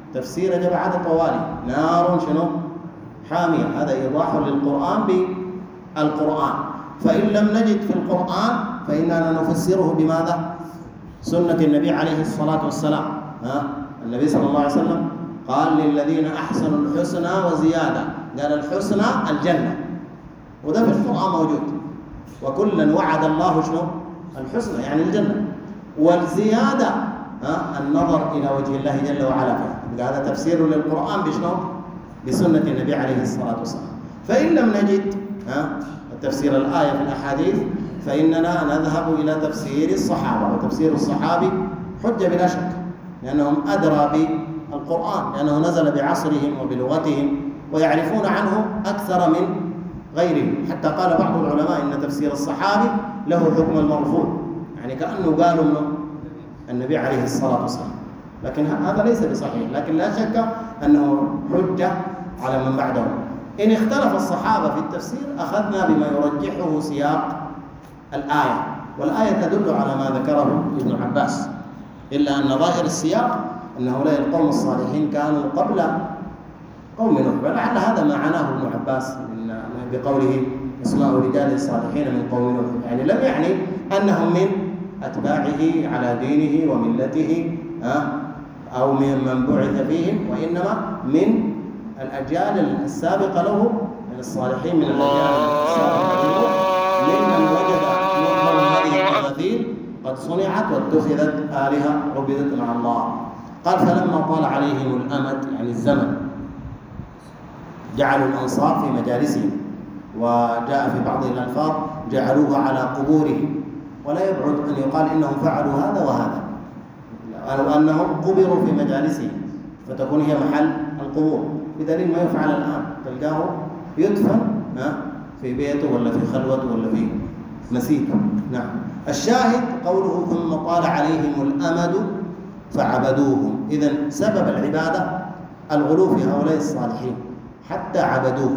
تفسير جاء بعد طوالي نار شنو حامية، هذا إيضاح للقرآن بالقرآن. فإن لم نجد في القرآن فإننا نفسره بماذا؟ سنة النبي عليه الصلاة والسلام. النبي صلى الله عليه وسلم قال للذين أحسنوا الحسنى وزيادة، قال الحسنى الجنة، وده في القرآن موجود، وكلا وعد الله شنو الحسنى يعني الجنة، والزيادة النظر إلى وجه الله جل وعلا. هذا تفسير للقرآن بشنو؟ بسنة النبي عليه الصلاة والسلام. فإن لم نجد تفسير الآية في الأحاديث فإننا نذهب إلى تفسير الصحابة، وتفسير الصحابي حجة بلا شك، لأنهم أدرى بالقرآن، لأنه نزل بعصرهم وبلغتهم ويعرفون عنه أكثر من غيرهم. حتى قال بعض العلماء إن تفسير الصحابي له حكم المرفوع، يعني كأنه قالوا منه النبي عليه الصلاة والسلام، لكن هذا ليس بصحيح، لكن لا شك أنه حجة على من بعدهم. إن اختلف الصحابة في التفسير أخذنا بما يرجحه سياق الآية، والآية تدل على ما ذكره ابن عباس، إلا أن ظاهر السياق أن هؤلاء القوم الصالحين كانوا قبل قوم نوح، ولعل هذا ما عناه ابن عباس بقوله اسماء رجال صالحين من قوم نوح، يعني لم يعني أنهم من أتباعه على دينه وملته أو من بعث فيهم، وإنما من الأجيال السابقة له، من الصالحين من الأجيال السابقة له، ممن وجد منهم هذه التماثيل قد صنعت واتخذت آلهة عبدت مع الله. قال فلما طال عليهم الأمد يعني الزمن جعلوا الأنصار في مجالسهم، وجاء في بعض الألفاظ جعلوها على قبورهم، ولا يبعد أن يقال إنهم فعلوا هذا وهذا، أو أنهم قبروا في مجالسهم فتكون هي محل القبور، بدليل ما يفعل الآن، تلقاه يدفن في بيته ولا في خلوته ولا في مسيح. نعم. الشاهد قوله ثم طال عليهم الأمد فعبدوهم. إذن سبب العبادة الغلو في هؤلاء الصالحين حتى عبدوه،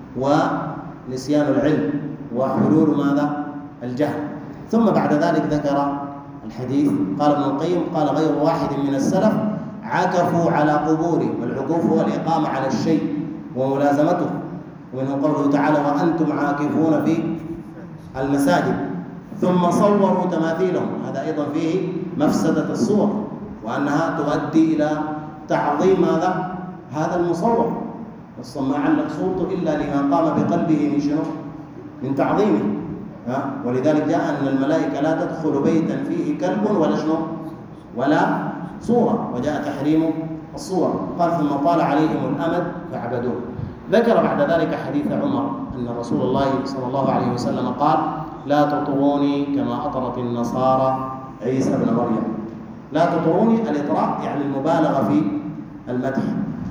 ونسيان العلم وحلول ماذا؟ الجهل. ثم بعد ذلك ذكر الحديث، قال ابن القيم قال غير واحد من السلف عكفوا على قبورهم، والعكوف هو الإقامة على الشيء وملازمته، ومنه قوله تعالى وأنتم عاكفون في المساجد، ثم صوروا تماثيلهم، هذا أيضا فيه مفسدة الصور، وأنها تؤدي إلى تعظيم ماذا؟ هذا المصور، ما علق صورته إلا لما قام بقلبه من شنو؟ من تعظيمه. ولذلك جاء أن الملائكة لا تدخل بيتا فيه كلب ولا شنو؟ ولا صورة، وجاء تحريم الصور. قال ثم طال عليهم الأمد فعبدوه. ذكر بعد ذلك حديث عمر أن رسول الله صلى الله عليه وسلم قال لا تطروني كما أطرت النصارى عيسى بن مريم. لا تطروني، الإطراء يعني المبالغة في المدح،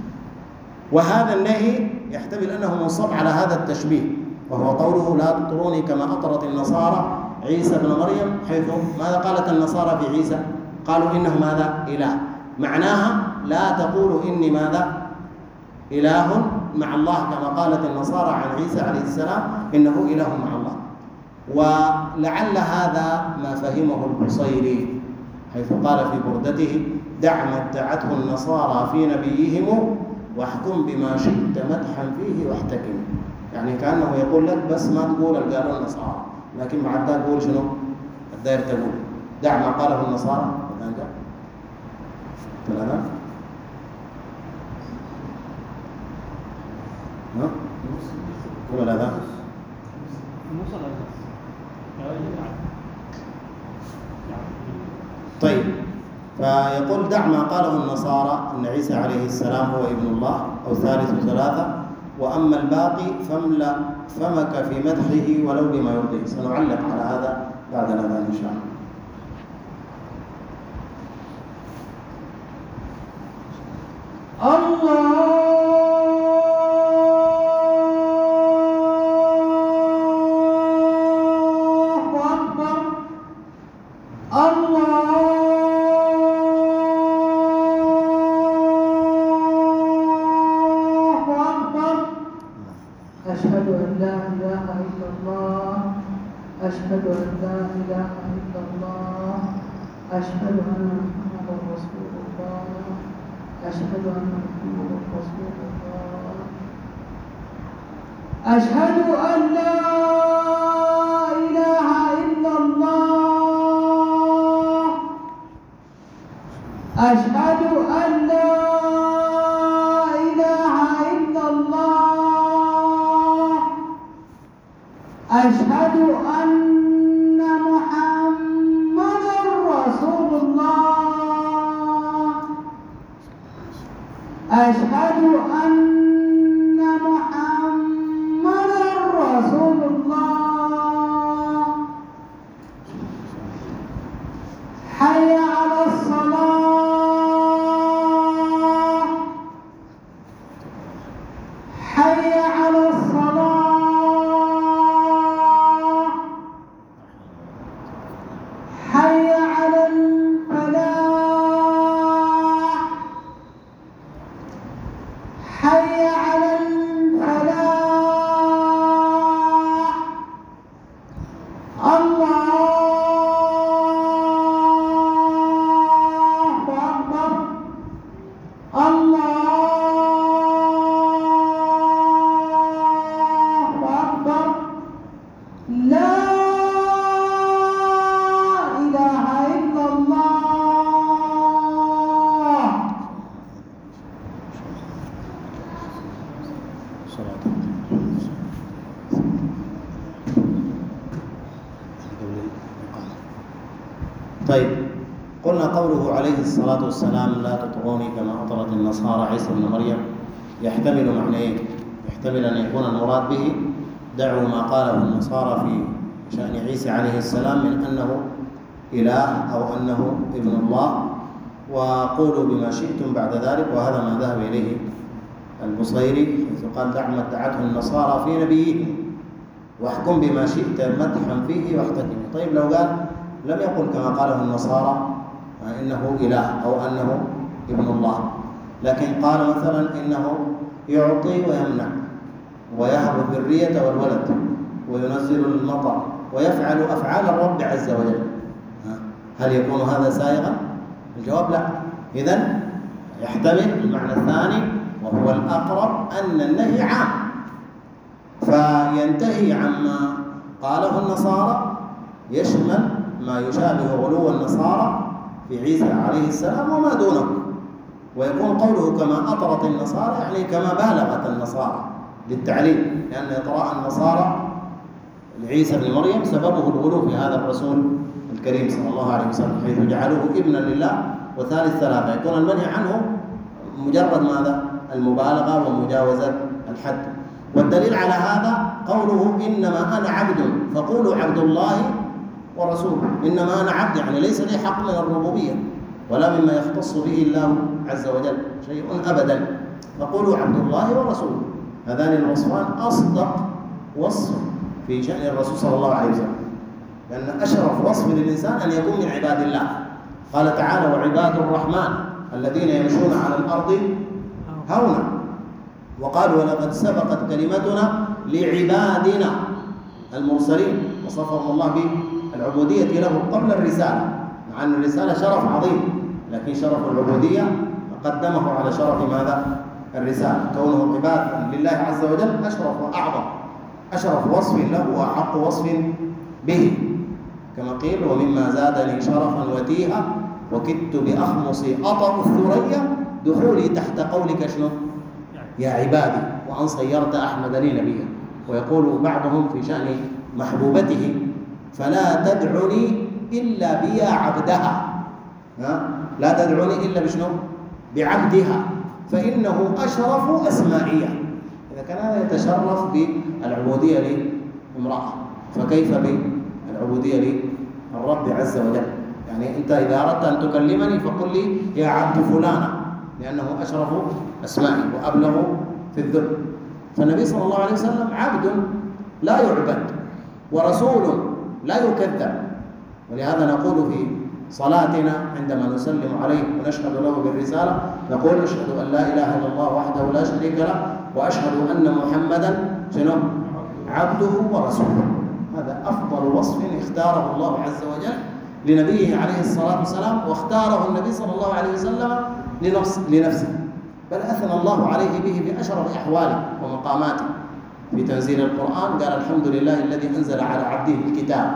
وهذا النهي يحتمل أنه منصب على هذا التشبيه، وهو قوله لا تطروني كما أطرت النصارى عيسى بن مريم، حيث ماذا قالت النصارى في عيسى؟ قالوا إنه ماذا؟ إله، معناها لا تقولوا إني ماذا؟ إله مع الله، كما قالت النصارى عن عيسى عليه السلام إنه إله مع الله. ولعل هذا ما فهمه البصيري حيث قال في بردته دع ما ادعته النصارى في نبيهم واحكم بما شئت مدحا فيه واحتكم، يعني كأنه يقول لك بس ما تقول قالوا النصارى، لكن مع ذلك تقول شنو؟ الدائرة تقول دع ما قاله النصارى ثلاثة ولا لا؟ طيب، فيقول دع ما قاله النصارى أن عيسى عليه السلام هو ابن الله أو ثالث ثلاثة، وأما الباقي فاملأ فمك في مدحه ولو بما يرضيه. سنعلق على هذا بعد الأذان إن شاء الله. أشهد أن لا إله إلا الله، أشهد أن لا إله إلا الله، أشهد أن محمدا رسول الله، أشهد أن محمدا رسول الله. أشهد أن لا إله إلا الله. أشهد أن لا إله إلا الله. أشهد أن محمدا رسول الله. أشهد أن محمدا رسول الله. حي على الصلاة. حي على الصلاة. حي على الفلاح. حي على الفلاح. الله أكبر. الله أكبر. لا إله إلا الله. صلاة طيب، قلنا قوله عليه الصلاة والسلام لا تطروني كما أطرت النصارى عيسى بن مريم يحتمل معنيين. يحتمل أن يكون المراد به دعوا ما قاله النصارى في شأن عيسى عليه السلام من أنه إله أو أنه ابن الله، وقولوا بما شئتم بعد ذلك، وهذا ما ذهب إليه البصيري حيث قال دع ما ادعته النصارى في نبيهم واحكم بما شئت مدحا فيه واحتكم. طيب لو قال لم يقل كما قاله النصارى إنه إله أو أنه ابن الله، لكن قال مثلا إنه يعطي ويمنع ويهب الذرية والولد وينزل المطر ويفعل أفعال الرب عز وجل، هل يكون هذا سائغا؟ الجواب لا. إذن يحتمل المعنى الثاني وهو الأقرب أن النهي عام، فينتهي عما قاله النصارى يشمل ما يشابه غلو النصارى في عيسى عليه السلام وما دونه، ويكون قوله كما أطرت النصارى يعني كما بالغت النصارى للتعليل، لأن إطراء النصارى لعيسى بن مريم سببه الغلو في هذا الرسول الكريم صلى الله عليه وسلم، حيث جعلوه ابنا لله وثالث ثلاثة، يكون المنهي عنه مجرد ماذا؟ المبالغة ومجاوزة الحد. والدليل على هذا قوله إنما أنا عبد فقولوا عبد الله ورسوله. إنما أنا عبد يعني ليس لي حق من الربوبية ولا مما يختص به الله عز وجل شيء أبدا، فقولوا عبد الله ورسوله. هذان الوصفان أصدق وصف في شأن الرسول صلى الله عليه وسلم، لأن أشرف وصف للإنسان أن يكون من عباد الله. قال تعالى وعباد الرحمن الذين يمشون على الأرض هونا، وقال ولقد سبقت كلمتنا لعبادنا المرسلين، وصفهم الله بالعبودية له قبل الرسالة، مع أن الرسالة شرف عظيم، لكن شرف العبودية قدمه على شرف ماذا؟ الرسالة. كونه عباد لله عز وجل أشرف وأعظم، أشرف وصف له وأحق وصف به، كما قيل ومما زادني شرفا وتيها وكدت بأخمصي أطر الثريا دخولي تحت قولك شنو؟ يا عبادي، وأن صيرت أحمد لي نبيا. ويقول بعضهم في شأن محبوبته فلا تدعني إلا بيا عبدها، لا تدعني إلا بشنو؟ بعبدها، فإنه أشرف أسمائية. إذا كان هذا يتشرف بالعبودية لامرأة، فكيف بالعبودية للرب عز وجل؟ يعني أنت إذا أردت أن تكلمني فقل لي يا عبد فلانة، لأنه أشرف أسمائي وأبلغ في الذل. فالنبي صلى الله عليه وسلم عبد لا يعبد ورسول لا يكذب، ولهذا نقول في صلاتنا عندما نسلم عليه ونشهد له بالرسالة نقول أشهد أن لا إله إلا الله وحده لا شريك له وأشهد أن محمدا شنو؟ عبده ورسوله. هذا أفضل وصف اختاره الله عز وجل لنبيه عليه الصلاة والسلام، واختاره النبي صلى الله عليه وسلم لنفسه، بل أثنى الله عليه به في أشرف أحواله ومقاماته في تنزيل القرآن. قال الحمد لله الذي أنزل على عبده الكتاب،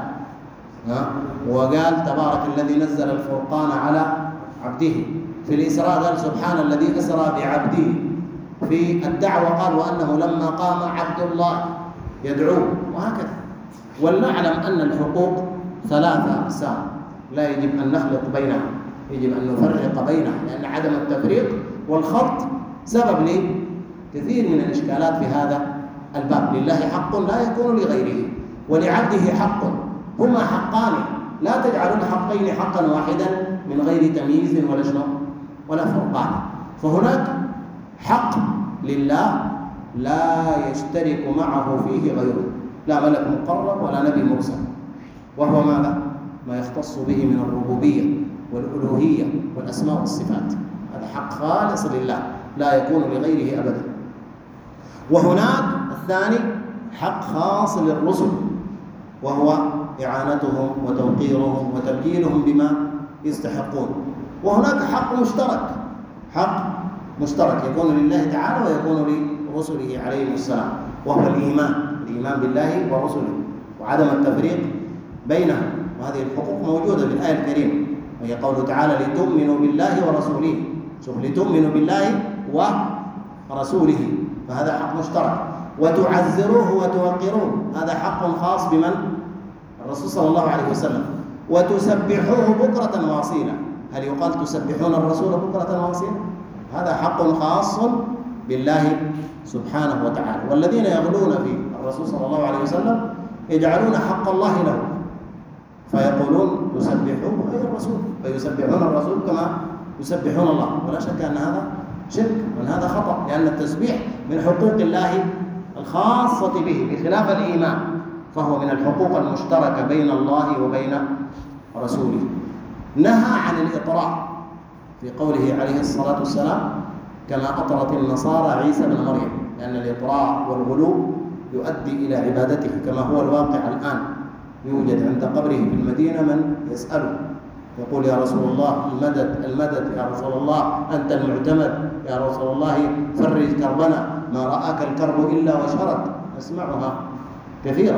وقال تبارك الذي نزل الفرقان على عبده. في الإسراء قال سبحان الذي أسرى بعبده. في الدعوة قال وأنه لما قام عبد الله يدعوه، وهكذا. ولنعلم أن الحقوق ثلاثة أقسام لا يجب أن نخلط بينها، يجب أن نفرق بينها، لأن عدم التفريق والخلط سبب لكثير من الإشكالات في هذا الباب. لله حق لا يكون لغيره، ولعبده حق، هما حقان، لا تجعلوا الحقين حقا واحدا من غير تمييز ولا شنو ولا فرقان. فهناك حق لله لا يشترك معه فيه غيره، لا ملك مقرب ولا نبي مرسل، وهو ماذا؟ ما يختص به من الربوبية والألوهية والأسماء والصفات. هذا حق خالص لله لا يكون لغيره أبدا. وهناك الثاني حق خاص للرسل، وهو إعانتهم وتوقيرهم وتبجيلهم بما يستحقون. وهناك حق مشترك يكون لله تعالى ويكون لرسله عليهم السلام، وهو الإيمان بالله ورسله وعدم التفريق بينهم. وهذه الحقوق موجودة في الآية الكريمة، وهي قوله تعالى لتؤمنوا بالله ورسوله. شوف، لتؤمنوا بالله ورسوله، فهذا حق مشترك. وتعزروه وتوقروه، هذا حق خاص بمن؟ الرسول صلى الله عليه وسلم. وتسبحوه بكرة واصيلا، هل يقال تسبحون الرسول بكرة واصيلا؟ هذا حق خاص بالله سبحانه وتعالى. والذين يغلون في الرسول صلى الله عليه وسلم يجعلون حق الله له، فيقولون تسبحوه أي الرسول، فيسبحون الرسول كما يسبحون الله، ولا شك أن هذا شرك وأن هذا خطأ، لأن التسبيح من حقوق الله الخاصة به بخلاف الإيمان، فهو من الحقوق المشتركة بين الله وبين رسوله. نهى عن الإطراء في قوله عليه الصلاة والسلام كما أطرت النصارى عيسى بن مريم، لأن الإطراء والغلو يؤدي إلى عبادته، كما هو الواقع الآن. يوجد عند قبره في المدينة من يسأله يقول يا رسول الله المدد يا رسول الله أنت المعتمد، يا رسول الله فرج كربنا، ما رآك الكرب إلا وشرد. نسمعها كثيرا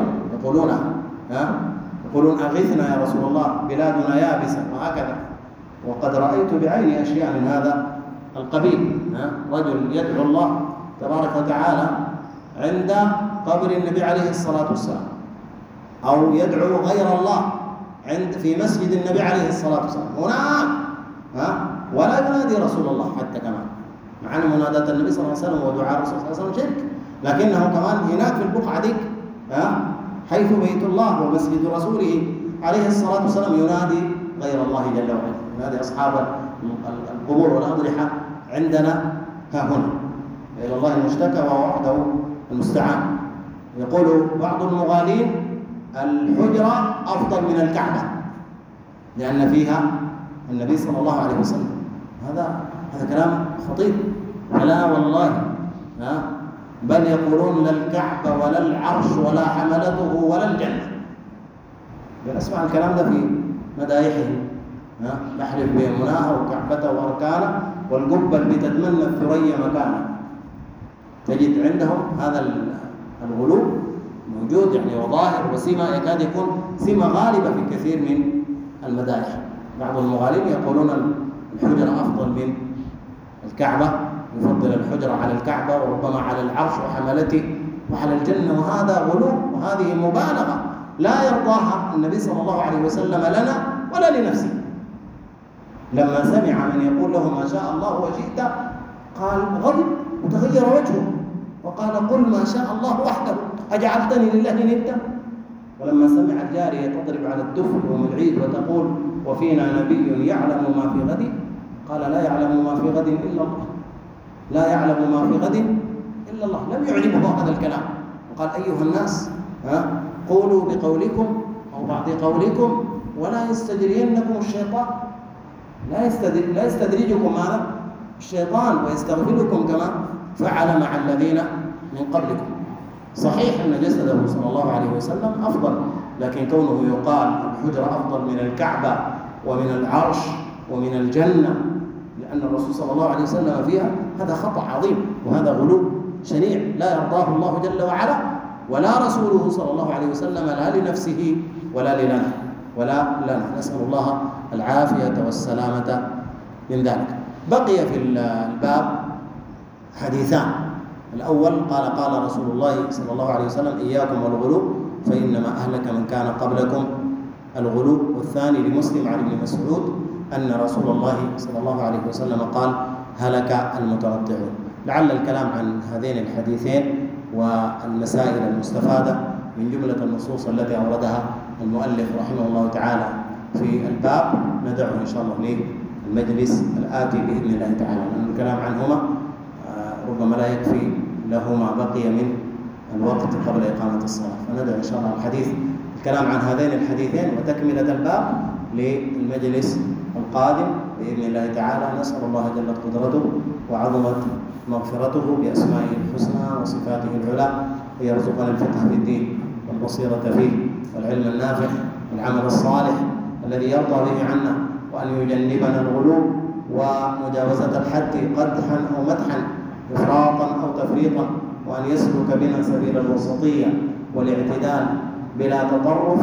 يقولون أغثنا يا رسول الله بلادنا يابسة، وهكذا. وقد رأيت بعيني أشياء من هذا القبيل. رجل يدعو الله تبارك وتعالى عند قبر النبي عليه الصلاة والسلام، أو يدعو غير الله في مسجد النبي عليه الصلاة والسلام هناك، ولا ينادي رسول الله حتى كمان، مع أن مناداة النبي صلى الله عليه وسلم ودعاء الرسول صلى الله عليه وسلم شرك، لكنه كمان هناك في البقعة ديك حيث بيت الله ومسجد رسوله عليه الصلاة والسلام ينادي غير الله جل وعلا، ينادي أصحاب القبور والأضرحة عندنا ها هنا، إلى الله المشتكى وهو وحده المستعان. يقول بعض المغالين الحجرة أفضل من الكعبة لأن فيها النبي صلى الله عليه وسلم. هذا كلام خطير، لا والله. بل يقولون لا الكعبة ولا العرش ولا حملته ولا الجنة. نسمع الكلام ده في مدايحه، نحلف بمناها وكعبته وأركانه والقبة اللي بتتمنى الثريا مكانه. تجد عندهم هذا الغلو موجود يعني وظاهر، وسيما يكاد يكون سمة غالبة في كثير من المدائح. بعض المغالين يقولون الحجرة أفضل من الكعبة، يفضل الحجرة على الكعبة وربما على العرش وحملته وعلى الجنة، وهذا غلو وهذه مبالغة لا يرضاها النبي صلى الله عليه وسلم لنا ولا لنفسه. لما سمع من يقول له ما شاء الله وشئت قال غضب وتغير وجهه وقال قل ما شاء الله وحده أجعلتني لله ندا. ولما سمعت جارية تضرب على الدف يوم العيد وتقول وفينا نبي يعلم ما في غد، قال لا يعلم ما في غد إلا الله، لا يعلم ما في غد إلا الله. لم يعلمه هذا الكلام، وقال أيها الناس قولوا بقولكم أو بعض قولكم ولا يستجرينكم الشيطان، لا يستدرجكم هذا الشيطان ويستغفلكم كما فعل مع الذين من قبلكم. صحيح أن جسده صلى الله عليه وسلم أفضل، لكن كونه يقال الحجرة أفضل من الكعبة ومن العرش ومن الجنة لأن الرسول صلى الله عليه وسلم فيها، هذا خطأ عظيم وهذا غلو شنيع لا يرضاه الله جل وعلا ولا رسوله صلى الله عليه وسلم، لا لنفسه ولا لنا. نسأل الله العافية والسلامة من ذلك. بقي في الباب حديثان. الأول قال رسول الله صلى الله عليه وسلم: إياكم والغلو فإنما أهلك من كان قبلكم الغلو. والثاني لمسلم عن ابن مسعود أن رسول الله صلى الله عليه وسلم قال: هلك المتنطعون. لعل الكلام عن هذين الحديثين والمسائل المستفادة من جملة النصوص التي أوردها المؤلف رحمه الله تعالى في الباب ندعه إن شاء الله للمجلس الآتي بإذن الله تعالى، لأن الكلام عنهما ربما لا يكفي له ما بقي من الوقت قبل إقامة الصلاة، فندعو إن شاء الله الكلام عن هذين الحديثين وتكملة الباب للمجلس القادم بإذن الله تعالى. نسأل الله جلت قدرته وعظمت مغفرته بأسمائه الحسنى وصفاته العلى أن يرزقنا الفقه في الدين والبصيرة فيه والعلم النافع والعمل الصالح الذي يرضى به عنا، وأن يجنبنا الغلو ومجاوزة الحد قدحا أو مدحا، إفراطا أو تفريطا، وأن يسلك بنا سبيل الوسطية والاعتدال بلا تطرف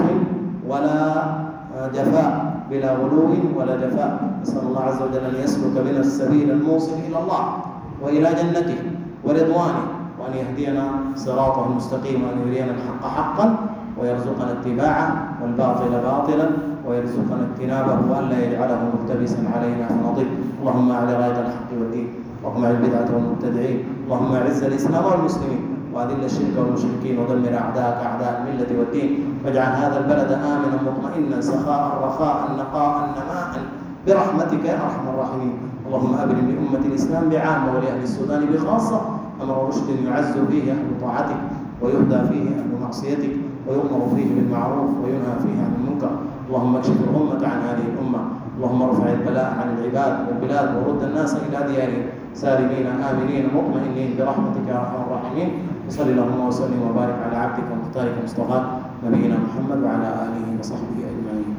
ولا جفاء، بلا غلو ولا جفاء. نسأل الله عز وجل أن يسلك بنا السبيل الموصل إلى الله وإلى جنته ورضوانه، وأن يهدينا صراطه المستقيم، وأن يرينا الحق حقا ويرزقنا اتباعه والباطل باطلا ويرزقنا اجتنابه، وألا يجعله ملتبسا علينا فنضل. اللهم أعل راية الحق والدين، اللهم أعل البدعة والمبتدعين، اللهم أعز الإسلام والمسلمين وأذل الشرك والمشركين ودمر أعداءك أعداء الملة والدين، واجعل هذا البلد آمنا مطمئنا سخاء رخاء نقاء نماء برحمتك يا أرحم الراحمين. اللهم أبرم لأمة الإسلام بعامة ولأهل السودان بخاصة أمر رشد يعز فيه أهل طاعتك ويهدى فيه أهل معصيتك ويؤمر فيه بالمعروف وينهى فيه عن المنكر. اللهم اكشف الغمة عن هذه الأمة، اللهم ارفع البلاء عن العباد والبلاد ورد الناس إلى ديارهم سالمين آمنين مطمئنين برحمتك يا أرحم الراحمين. وصل اللهم وسلم وبارك على عبدك ومختارك مصطفى نبينا محمد وعلى آله وصحبه أجمعين.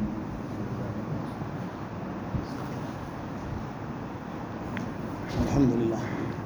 الحمد لله.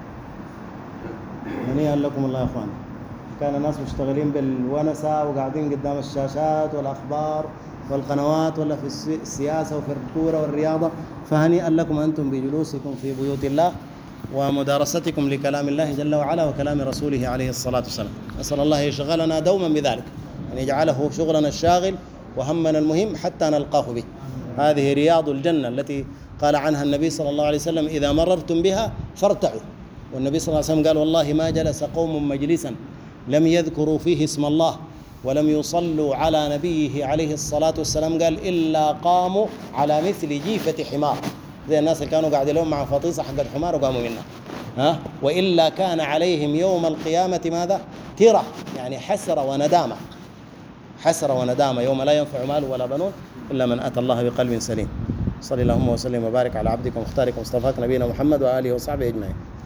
هنيئا لكم الله يا اخوان. كان الناس مشتغلين بالونسه وقاعدين قدام الشاشات والاخبار والقنوات ولا في السياسه وفي الكوره والرياضه، فهنيئا لكم انتم بجلوسكم في بيوت الله ومدارستكم لكلام الله جل وعلا وكلام رسوله عليه الصلاه والسلام. نسال الله يشغلنا دوما بذلك، ان يجعله شغلنا الشاغل وهمنا المهم حتى نلقاه به. هذه رياض الجنه التي قال عنها النبي صلى الله عليه وسلم: إذا مررتم بها فارتعوا. والنبي صلى الله عليه وسلم قال: والله ما جلس قوم مجلسا لم يذكروا فيه اسم الله ولم يصلوا على نبيه عليه الصلاة والسلام قال إلا قاموا على مثل جيفة حمار، زي الناس اللي كانوا قاعدين لهم مع فطيسة حق الحمار وقاموا منها، وإلا كان عليهم يوم القيامة ماذا؟ ترة، يعني حسرة وندامة يوم لا ينفع مال ولا بنون إلا من أتى الله بقلب سليم. صلى اللهم وسلم وبارك على عبدك ومختارك ومصطفاك نبينا محمد وآله وصحبه أجمعين.